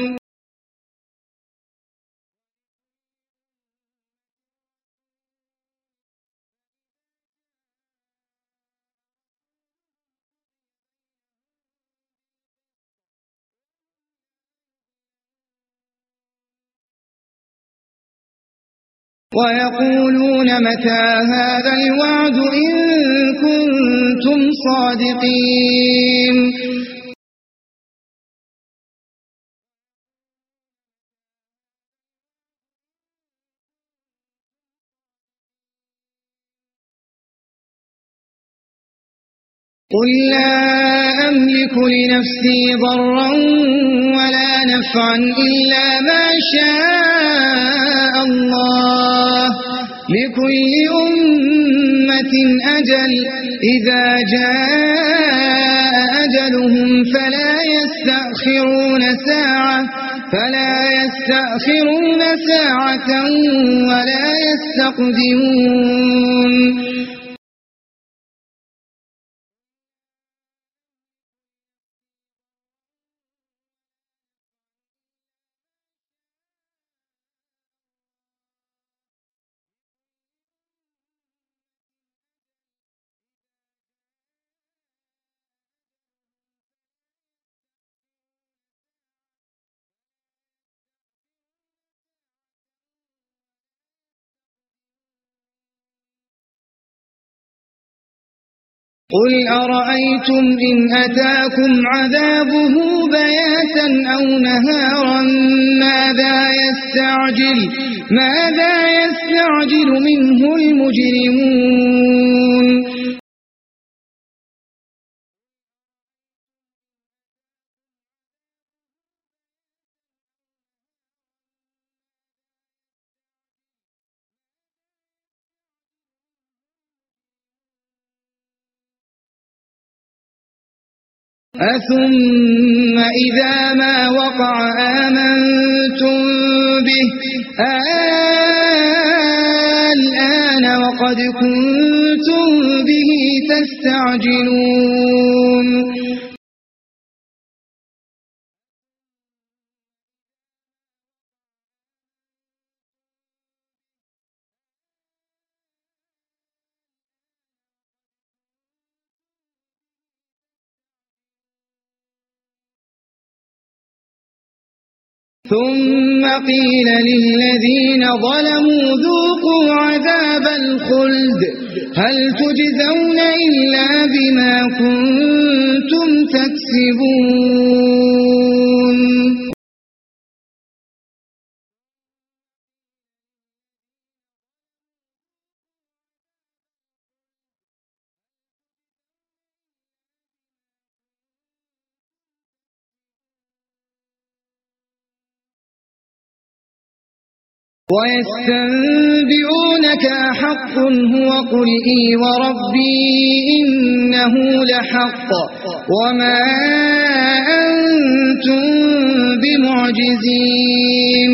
وَيَقُولُونَ مَتَى هَذَا الْوَعْدُ إِن كُنتُمْ صَادِقِينَ. قُل لَّا أَمْلِكُ لِنَفْسِي ضَرًّا وَلَا نَفْعًا إِلَّا مَا شَاءَ اللَّهُ ۗ لِكُلِّ أُمَّةٍ أَجَلٌ ۖ إِذَا جَاءَ أَجَلُهُمْ فَلَا يَسْتَأْخِرُونَ سَاعَةً فَلَا يَسْتَأْخِرُونَ سَاعَةً وَلَا يَسْتَقْدِمُونَ. قُلْ أَرَأَيْتُمْ إِنْ أَتَاكُمْ عَذَابُهُ بَيَاتًا أَوْ نَهَارًا مَاذَا يَسْتَعْجِلُ مَاذَا يَسْتَعْجِلُ مِنْهُ الْمُجْرِمُونَ. أَثُمَّ إِذَا مَا وَقَعَ آمَنتُم بِهِ آلْآنَ وَقَدْ كُنتُم بِهِ تَسْتَعْجِلُونَ. ثُمَّ قِيلَ لِلَّذِينَ ظَلَمُوا ذُوقُوا عَذَابَ الْخُلْدِ هَلْ تُجْزَوْنَ إِلَّا بِمَا كُنتُمْ تَكْسِبُونَ. ويستنبئونك أحق هو قل إي وربي إنه لحق وما أنتم بمعجزين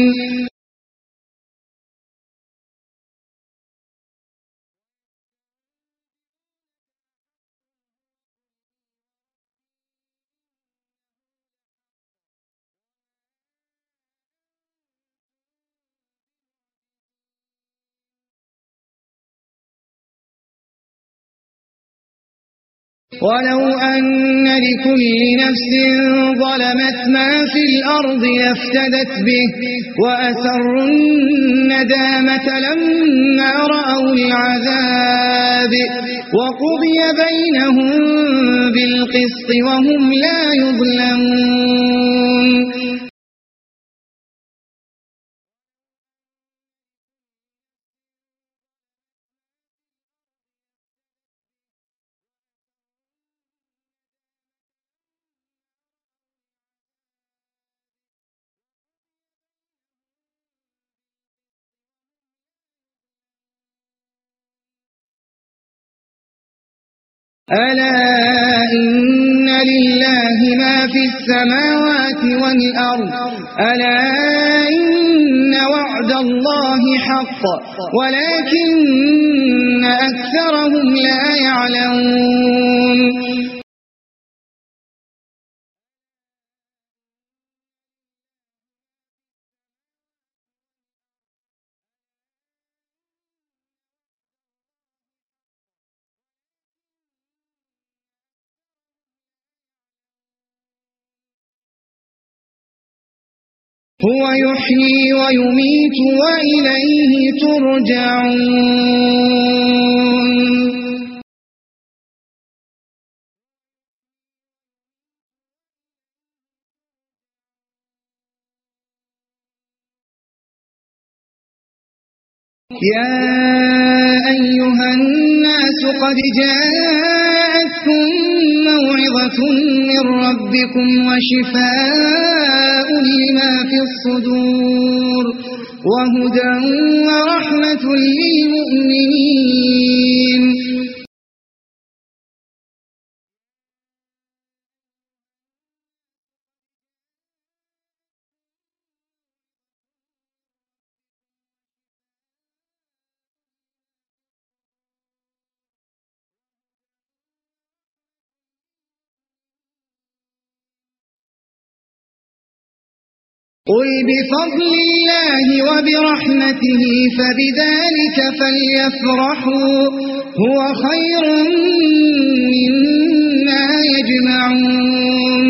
ولو أن لكل نفس ظلمت ما في الأرض لافتدت به وأسروا الندامة لما رأوا العذاب وقضي بينهم بالقسط وهم لا يظلمون ألا إن لله ما في السماوات والأرض ألا إن وعد الله حق ولكن أكثرهم لا يعلمون هو يحيي ويميت وإليه ترجعون يا أيها الناس قد جاءتكم موعظة من ربكم وشفاء لما في الصدور وهدى ورحمة للمؤمنين قل بفضل الله وبرحمته فبذلك فليفرحوا هو خير مما يجمعون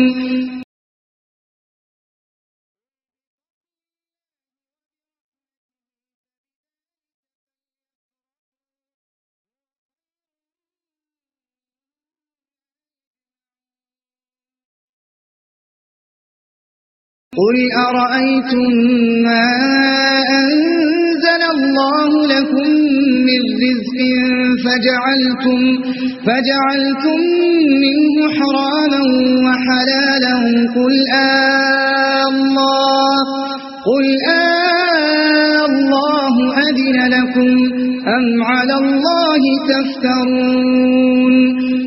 قل أرأيتم ما أنزل الله لكم من رزق فجعلتم, فجعلتم منه حراما وحلالا قل آه الله, قل آه الله أذن لكم أم على الله تفترون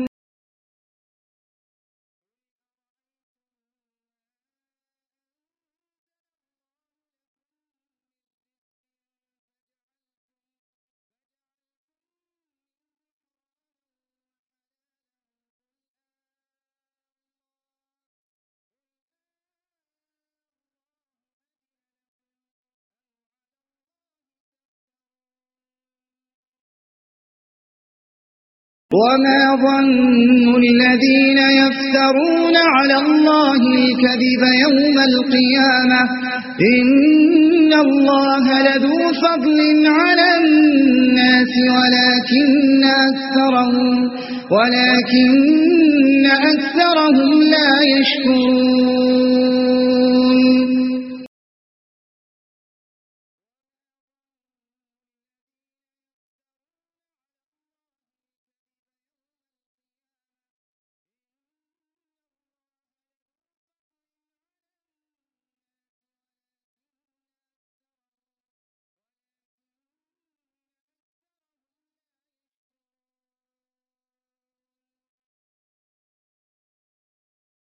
وما ظن الذين يفترون على الله الكذب يوم القيامة إن الله لذو فضل على الناس ولكن أكثرهم, ولكن أكثرهم لا يشكرون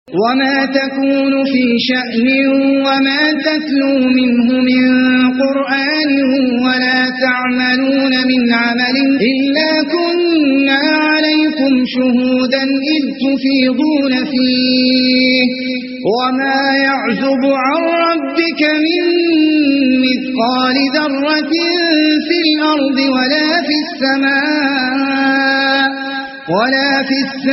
وما تكون في شأن وما تتلو منه من قرآن ولا تعملون من عمل إلا كنا عليكم شهودا إذ تفيضون فيه وما يعزب عن ربك من مثقال ذرة في الأرض ولا في السماء ولا في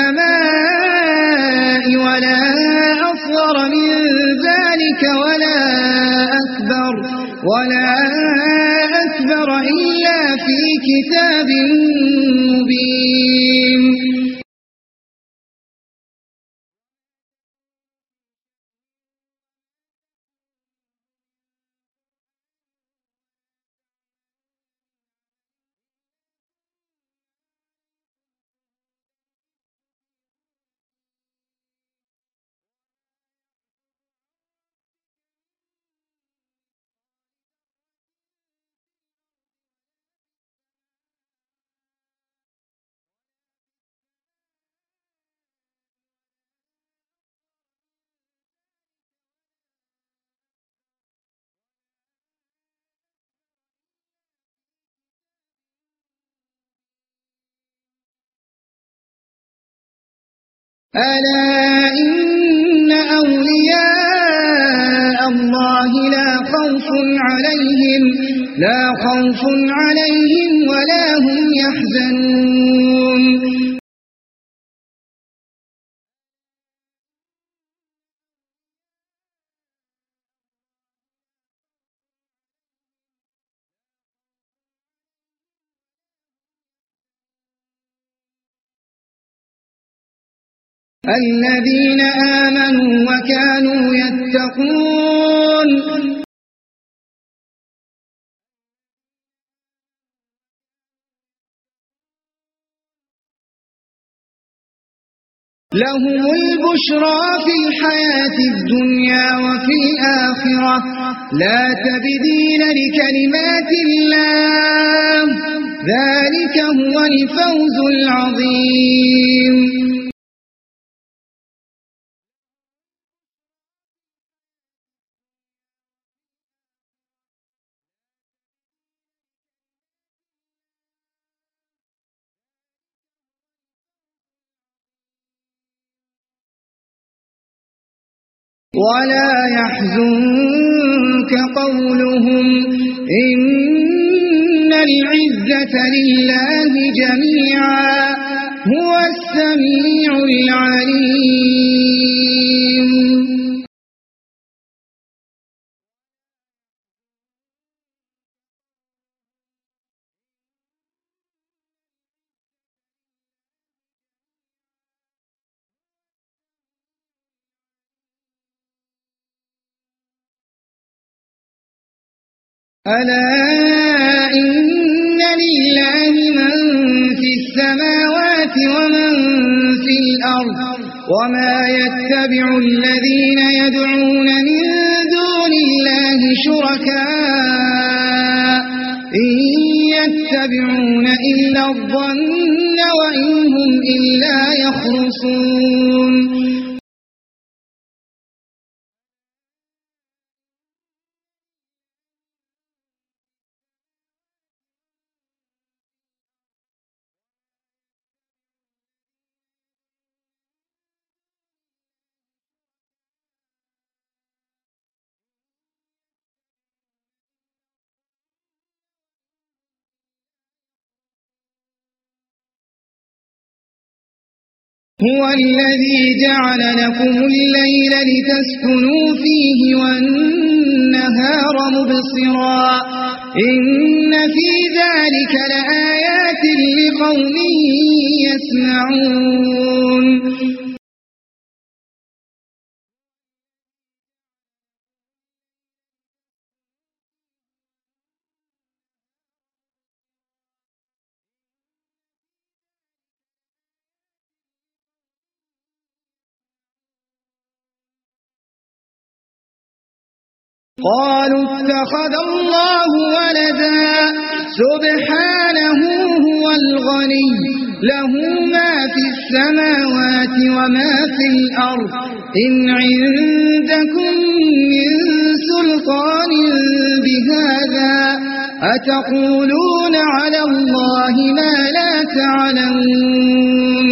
السماء ولا أصغر من ذلك ولا أكبر ولا أكبر إلا في كتاب مبين. ألا إن أولياء الله لا خوف عليهم لا خوف عليهم ولا هم يحزنون. الذين آمنوا وكانوا يتقون. لهم البشرى في الحياة الدنيا وفي الآخرة لا تبديل لكلمات الله ذلك هو الفوز العظيم. ولا يحزنك قولهم إن العزة لله جميعا هو السميع العليم. ألا إن لله من في السماوات ومن في الأرض وما يتبع الذين يدعون من دون الله شركاء إن يتبعون إلا الظن وإن هم إلا يخرصون. هو الذي جعل لكم الليل لتسكنوا فيه والنهار مبصرا إن في ذلك لآيات لقوم يسمعون. قالوا اتخذ الله ولدا سبحانه هو الغني له ما في السماوات وما في الأرض إن عندكم من سلطان بهذا أتقولون على الله ما لا تعلمون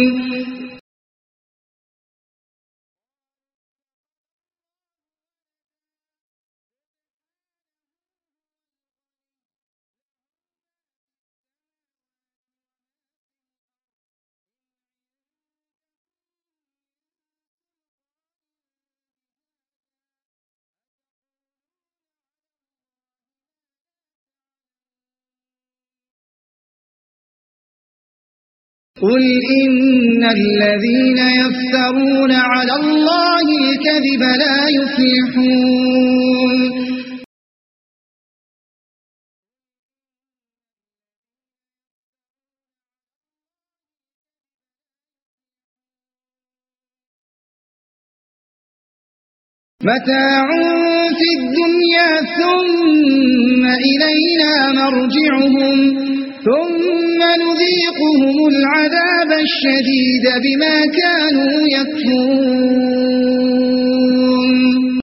قل إن الذين يفترون على الله الكذب لا يفلحون متاع في الدنيا ثم إلينا مرجعهم ثم نذيقهم العذاب الشديد بما كانوا يكفرون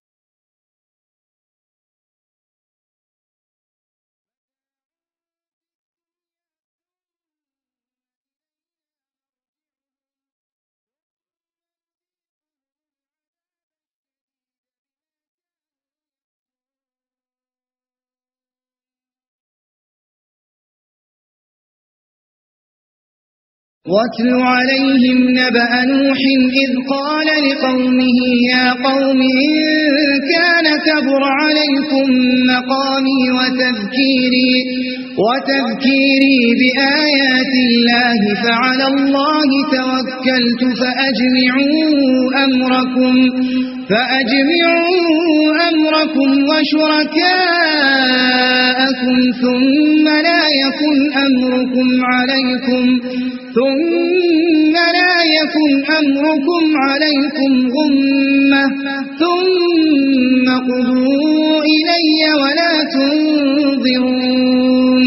واتل عليهم نبأ نوح إذ قال لقومه يا قوم إن كان كبر عليكم مقامي وتذكيري, وتذكيري بآيات الله فعلى الله توكلت فأجمعوا أمركم, فأجمعوا أمركم وشركاءكم ثم لا يكن أمركم عليكم ثم لا يكن أمركم عليكم غمة ثم قضوا إلي ولا تنظرون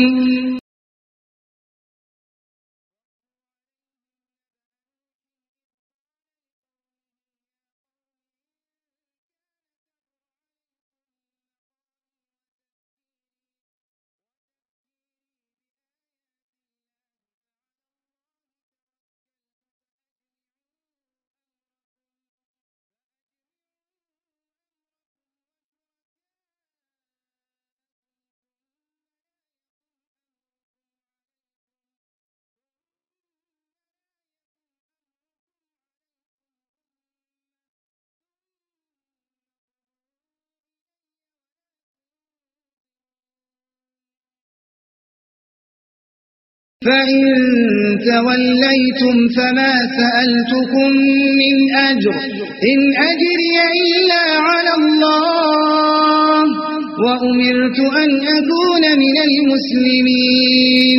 فإن توليتم فما سألتكم من أجر إن أجري إلا على الله وأمرت أن أكون من المسلمين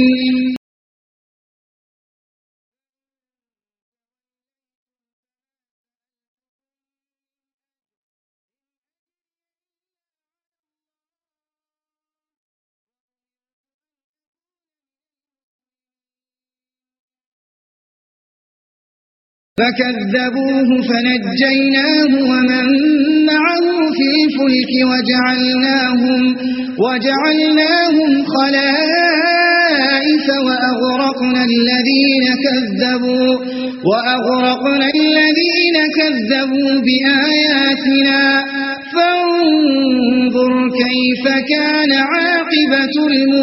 فكذبوه فنجيناه ومن معه في الفلك وجعلناهم, وجعلناهم خلائف وأغرقنا الذين كذبوا, وأغرقنا الذين كذبوا بآياتنا فانظر كيف كان عاقبة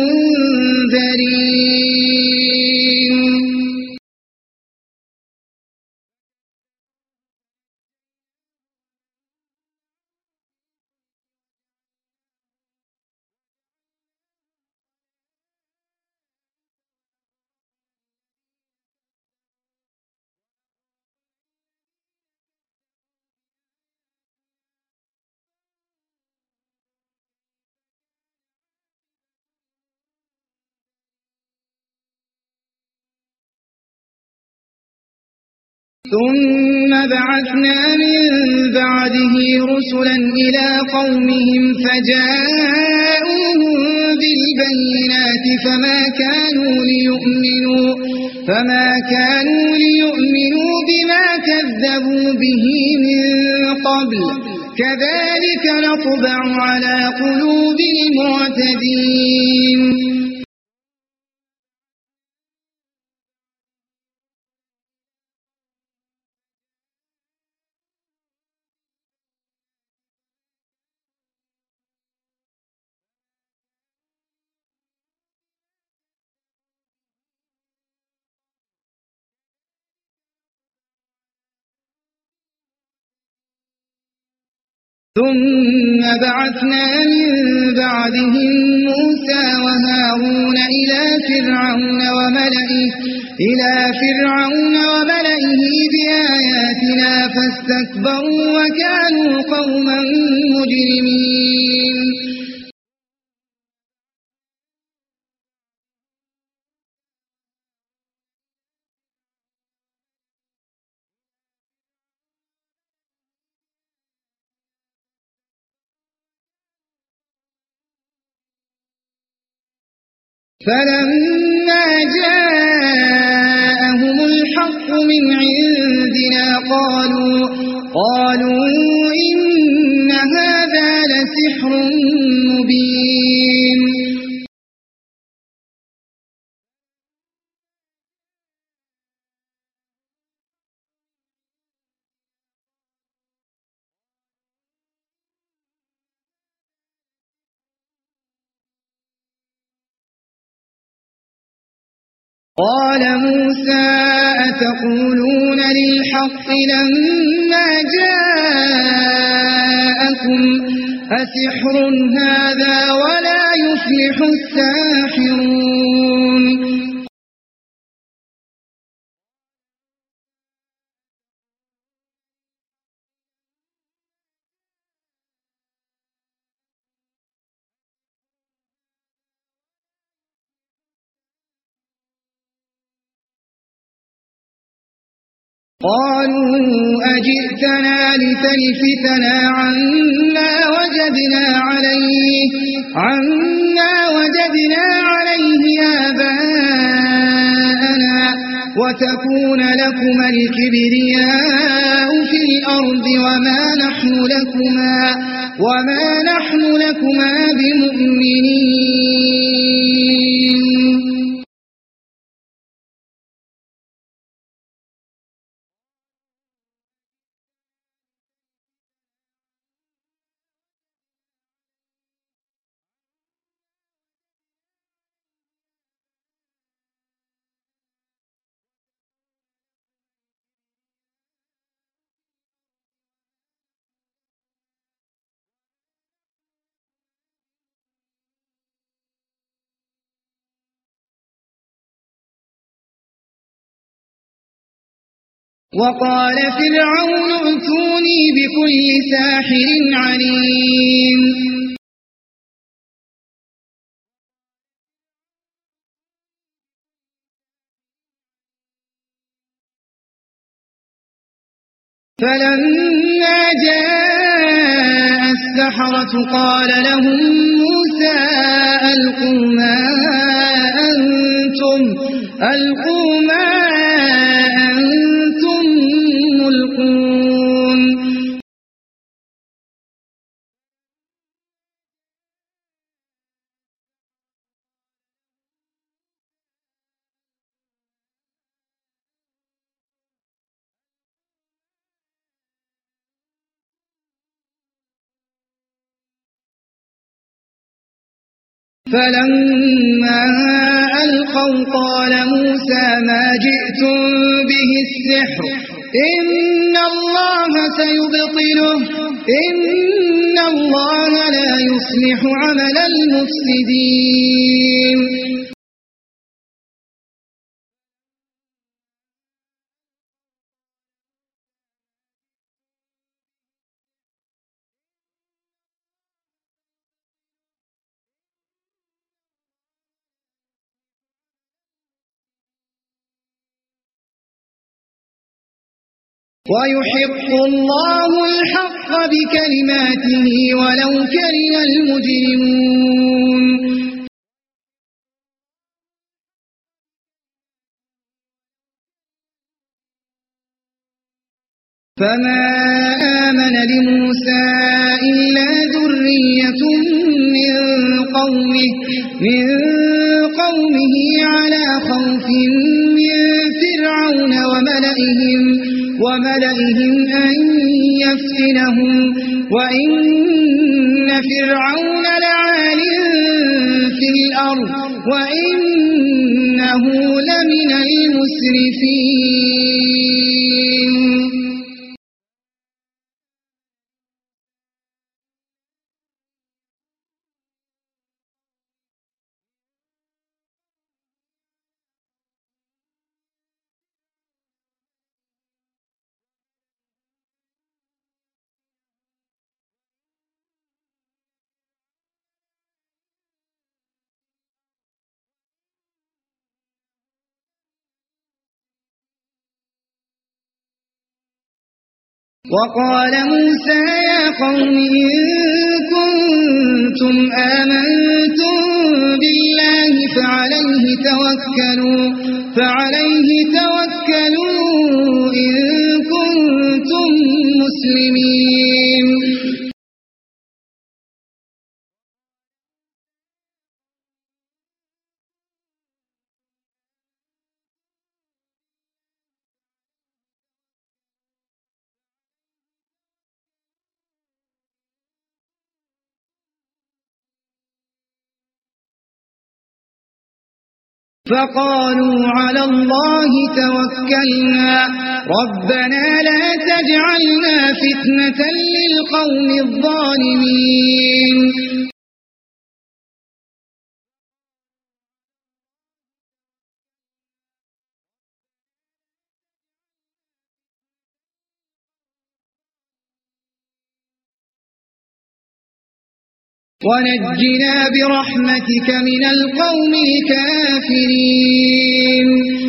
المنذرين ثم بعثنا من بعده رسلا إلى قومهم فجاءوهم بالبينات فما كانوا ليؤمنوا فما كانوا ليؤمنوا بما كذبوا به من قبل كذلك نطبع على قلوب المعتدين ثم بعثنا من بعدهم موسى وهارون إلى فرعون وملئه إلى فرعون وملئه بآياتنا فاستكبروا وكانوا قوما مجرمين فلما جاءهم الحق من عندنا قالوا قالوا إن هذا لسحر مبين قال موسى أتقولون للحق لما جاءكم أسحر هذا ولا يفلح الساحرون قالوا أجئتنا لتلفتنا عما وجدنا عليه عما وجدنا عليه آباءنا وتكون لكما الكبرياء في الأرض وما نحن لكما وما نحن لكما بمؤمنين وقال فرعون ائتوني بكل ساحر عليم فلما جاء السحرة قال لهم موسى ألقوا ما أنتم ألقوا ما أنتم ملقون فلما ألقوا قال موسى ما جئتم به السحر إن الله سيبطله إن الله لا يصلح عمل المفسدين ويحق الله الحق بكلماته ولو كره المجرمون فما آمن لموسى إلا ذرية من قومه من قومه على خوف من فرعون وملئهم وملئهم أن يفتنهم وإن فرعون لعال في الأرض وإنه لمن المسرفين. وقال موسى يا قوم إن كنتم آمنتم بالله فعليه توكلوا فعليه توكلوا إن كنتم مسلمين. فقالوا على الله توكلنا ربنا لا تجعلنا فتنة للقوم الظالمين. ونجنا برحمتك من القوم الكافرين.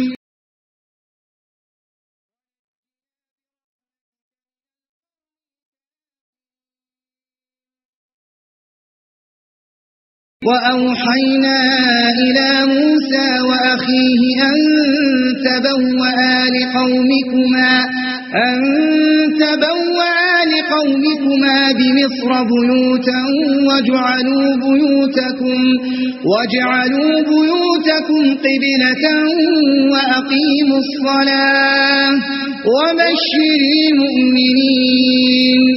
وأوحينا إلى موسى وأخيه أن تبوأ لقومكما أن تبوأ لقومكما بمصر بيوتا وجعلوا بيوتكم وجعلوا بيوتكم قبلة وأقيموا الصلاة وبشر المؤمنين.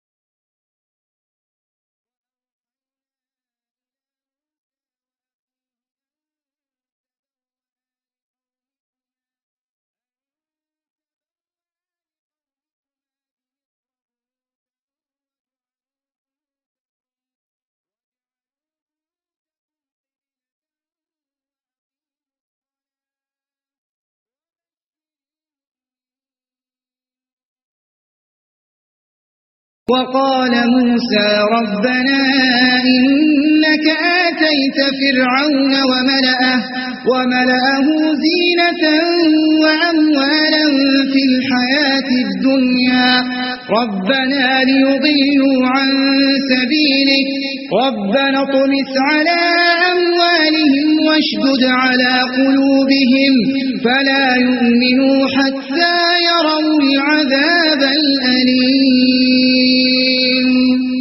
وقال موسى ربنا إنك آتيت فرعون وملأه, وملأه زينة وأموالا في الحياة الدنيا ربنا ليضلوا عن سبيلك ربنا اطمس على أموالهم واشدد على قلوبهم فلا يؤمنوا حتى يروا العذاب الأليم.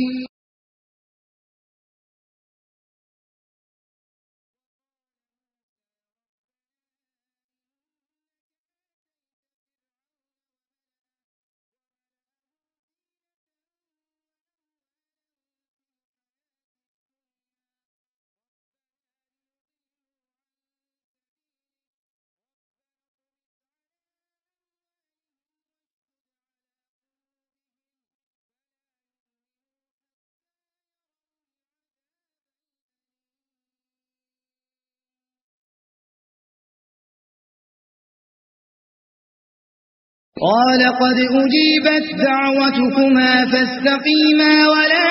قال قد أجيبت دعوتكما فاستقيما ولا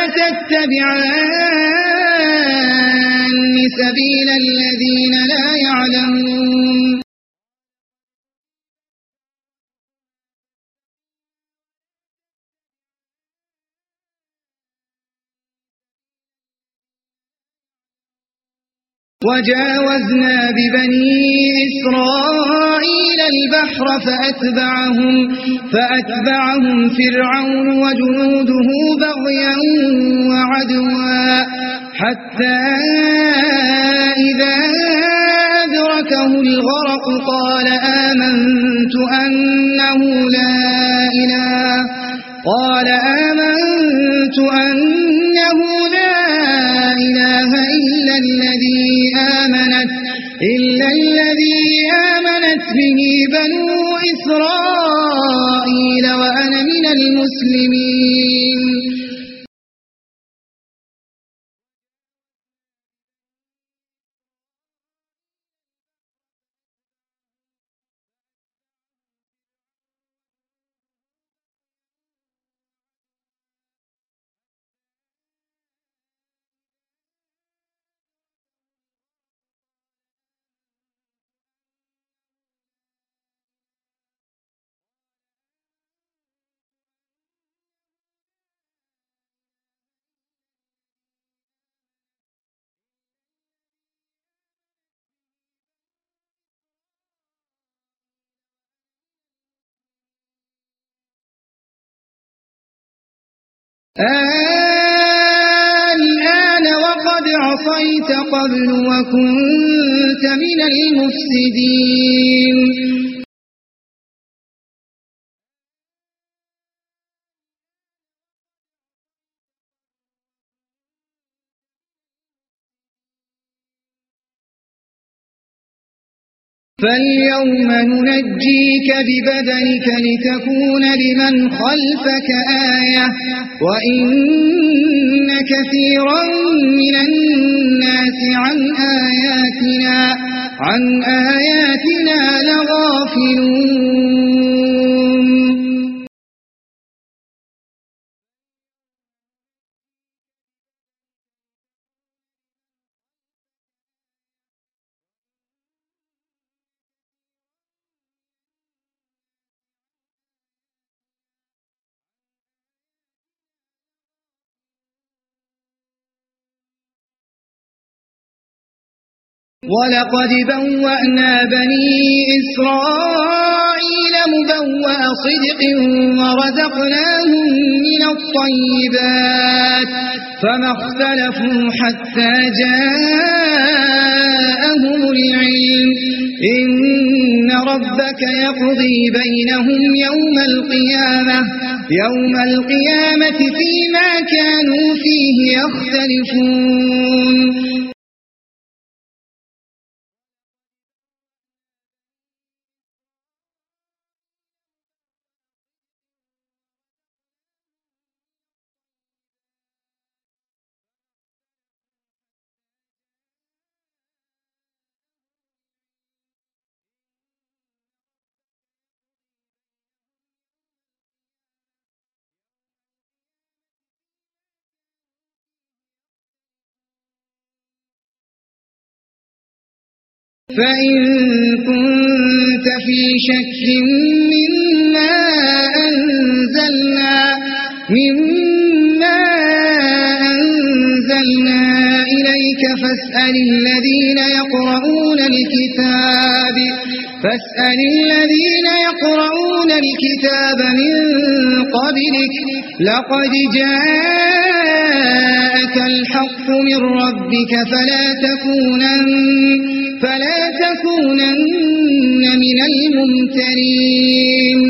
تتبعان سبيل الذين لا يعلمون. وجاوزنا ببني إسرائيل البحر فأتبعهم, فأتبعهم فرعون وجنوده بغيا وعدوا حتى إذا أدركه الغرق قال آمنت أنه لا إله قال آمنت أنه لا إله إلا الذي آمنت إلا الذي آمنت به بنو إسرائيل وأنا من المسلمين. الآن وقد عصيت قبل وكنت من المفسدين. فاليوم ننجيك ببدنك لتكون لمن خلفك آية وإن كثيرا من الناس عن آياتنا عن آياتنا لغافلون. ولقد بوأنا بني إسرائيل مبوأ صدق ورزقناهم من الطيبات فما اختلفوا حتى جاءهم العلم إن ربك يقضي بينهم يوم القيامة يوم القيامة فيما كانوا فيه يختلفون. فإن كنت في شك مما أنزلنا مما أنزلنا إليك فاسأل الذين يقرؤون الكتاب فاسأل الذين يقرؤون الكتاب من قبلك لقد جاءك الحق من ربك فلا تكونن فلا تكونن من الممترين.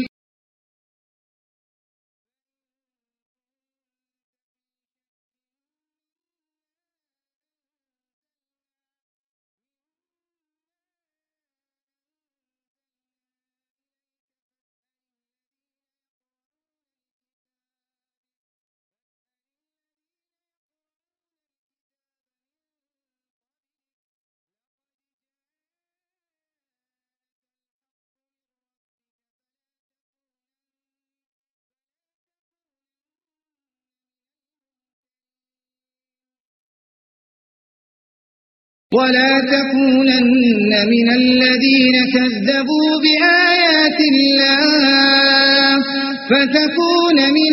ولا تكونن من الذين كذبوا بآيات الله فتكون من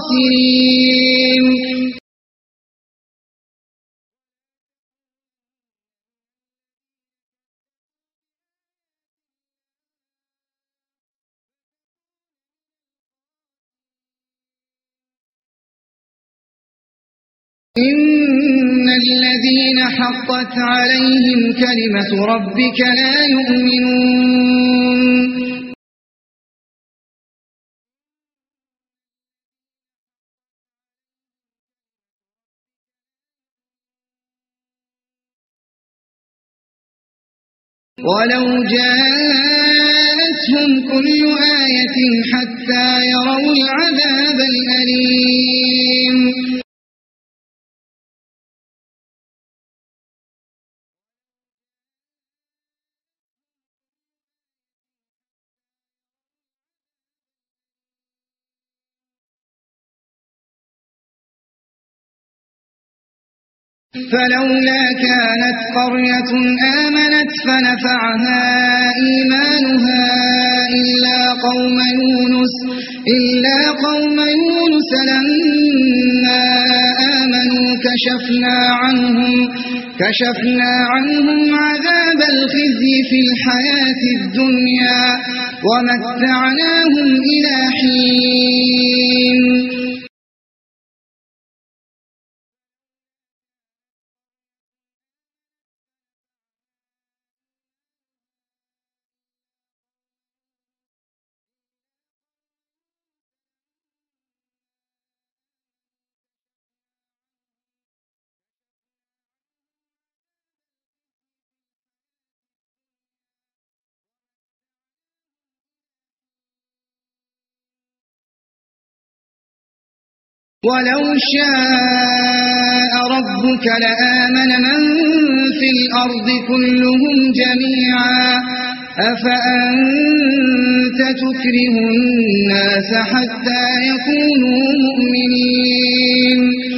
الخاسرين. إن الذين حقت عليهم كلمة ربك لا يؤمنون ولو جاءتهم كل آية حتى يروا العذاب الأليم فلولا كانت قرية آمنت فنفعها إيمانها إلا قوم يونس إلا قوم يونس لما آمنوا كشفنا عنهم كشفنا عنهم عذاب الخزي في الحياة الدنيا ومتعناهم إلى حين ولو شاء ربك لآمن من في الأرض كلهم جميعا أفأنت تكره الناس حتى يكونوا مؤمنين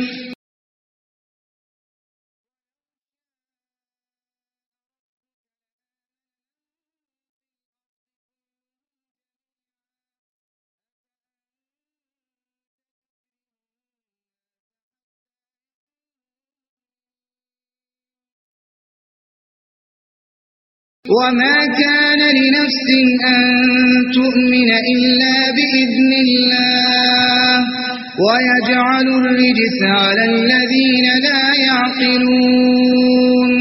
وما كان لنفس أن تؤمن إلا بإذن الله ويجعل الرجس على الذين لا يعقلون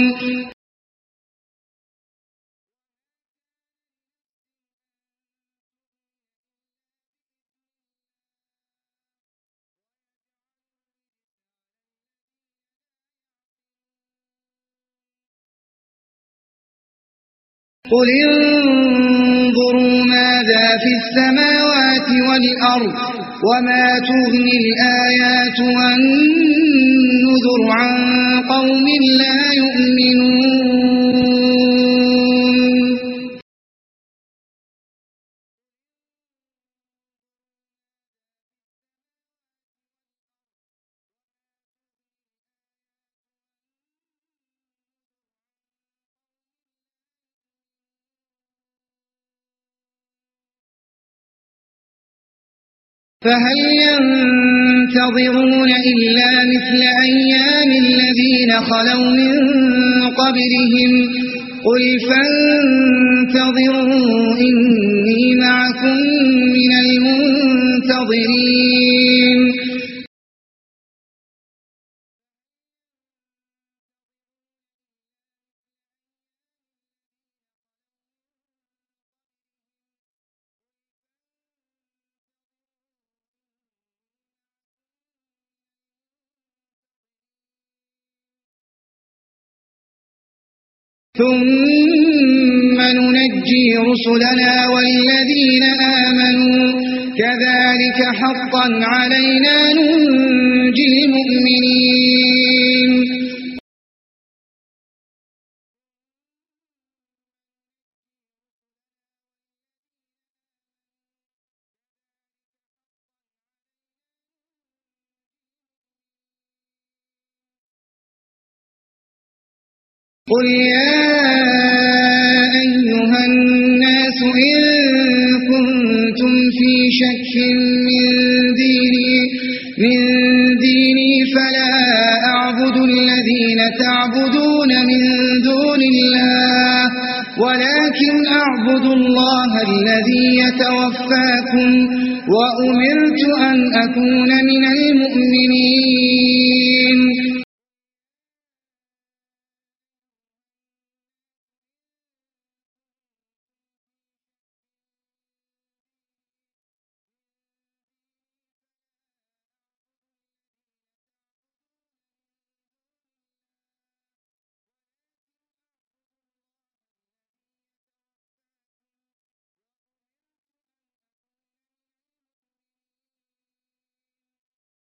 قل انظروا ماذا في السماوات والأرض وما تغني الآيات والنذر عن قوم لا يؤمنون فهل ينتظرون إلا مثل أيام الذين خلوا من قبلهم قل فانتظروا إني معكم من المنتظرين ثم ننجي رسلنا والذين آمنوا كذلك حقا علينا ننجي المؤمنين قل يا أيها الناس إن كنتم في شك من ديني, من ديني فلا أعبد الذين تعبدون من دون الله ولكن أعبد الله الذي يتوفاكم وأمرت أن أكون من المؤمنين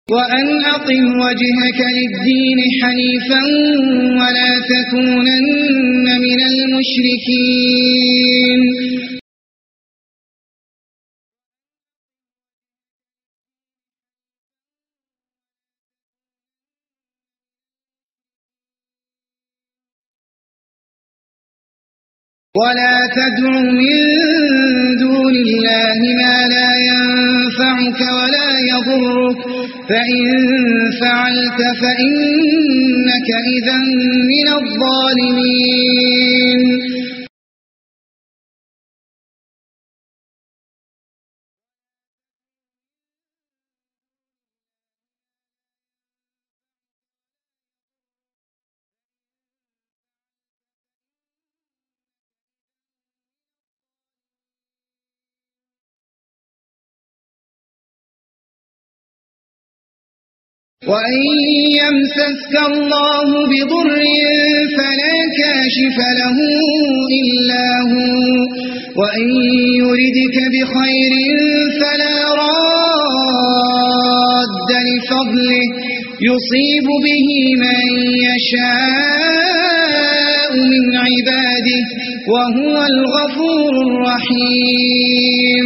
وأن أقم وجهك للدين حنيفا ولا تكونن من المشركين ولا تدع من دون الله ما لا ينفعك ولا يضرك فإن فعلت فإنك إذا من الظالمين وَإِن يَمْسَسْكَ اللَّهُ بِضُرٍّ فَلَا كَاشِفَ لَهُ إِلَّا هُوَ وَإِن يُرِدْكَ بِخَيْرٍ فَلَا رَادَّ لِفَضْلِهِ يُصِيبُ بِهِ مَن يَشَاءُ مِنْ عِبَادِهِ وَهُوَ الْغَفُورُ الرَّحِيمُ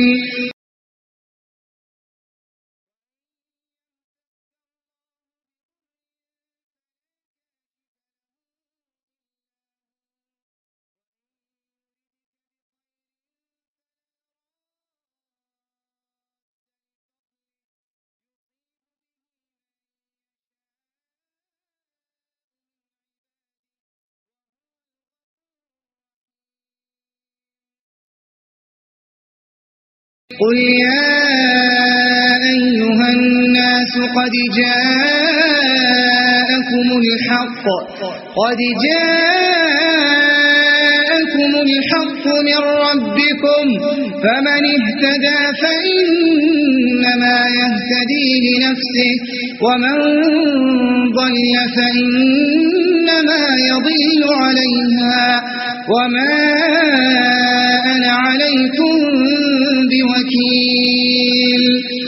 قل يا أيها الناس قد جاءكم الحق قد جاءكم الحق من ربكم فمن اهتدى فإنما يهتدي لنفسه ومن ضل فإنما يضل عليها وما أنا عليكم بوكيل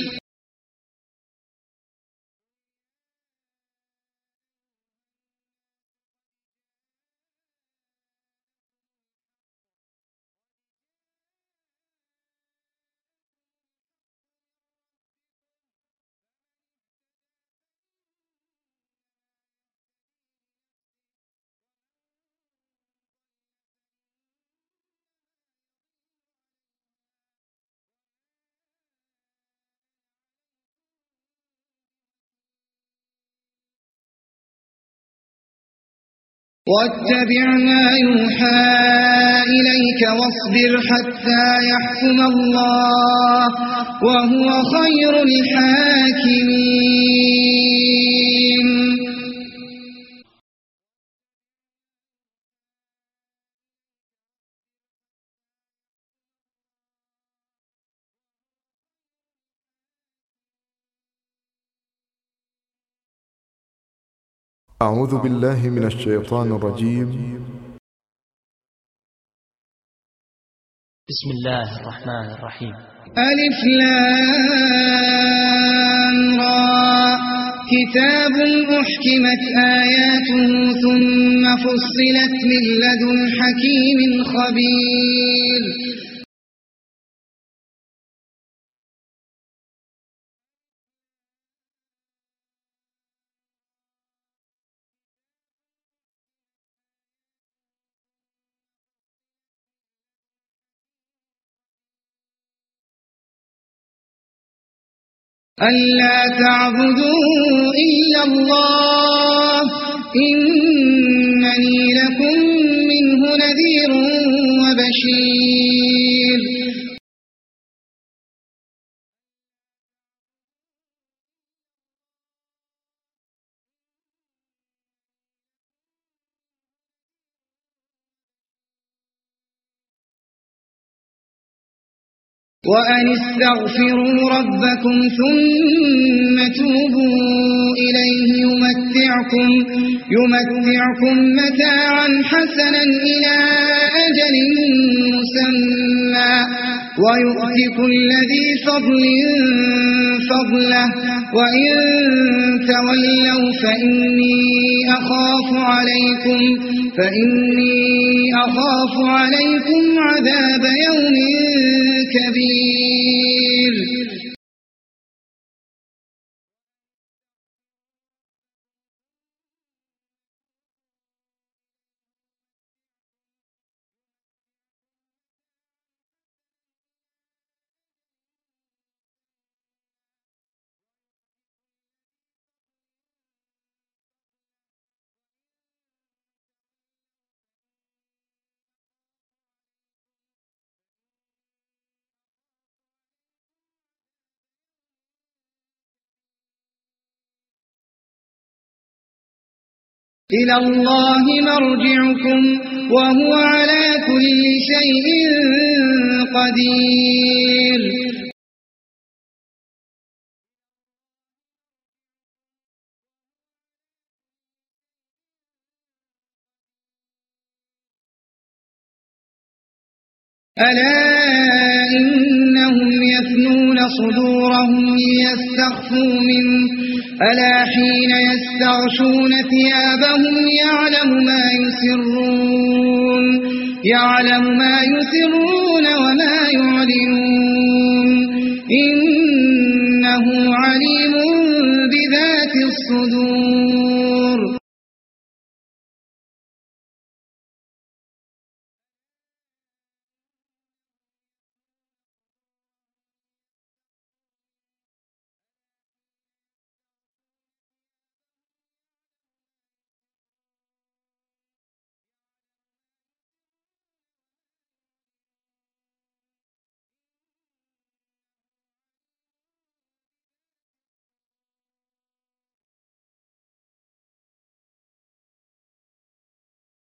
واتبع ما يوحى إليك واصبر حتى يحكم الله وهو خير الحاكمين أعوذ بالله من الشيطان الرجيم. بسم الله الرحمن الرحيم. ألف لام را كتاب أحكمت آياته ثم فصلت من لدن حكيم خبير ألا تعبدوا إلا الله إنني لكم منه نذير وبشير وأن استغفروا ربكم ثم توبوا إليه يمتعكم, يمتعكم متاعا حسنا إلى أجل مسمى ويؤت كل ذي فضل فضله وإن تولوا فإني أخاف عليكم فإني أخاف عليكم عذاب يوم كبير. إلى الله مرجعكم وهو على كل شيء قدير. ألا إنهم يثنون صدورهم ليستخفوا منه ألا حين يستغشون ثيابهم يعلم ما يسرون يعلم ما يسرون وما يعلنون إنه عليم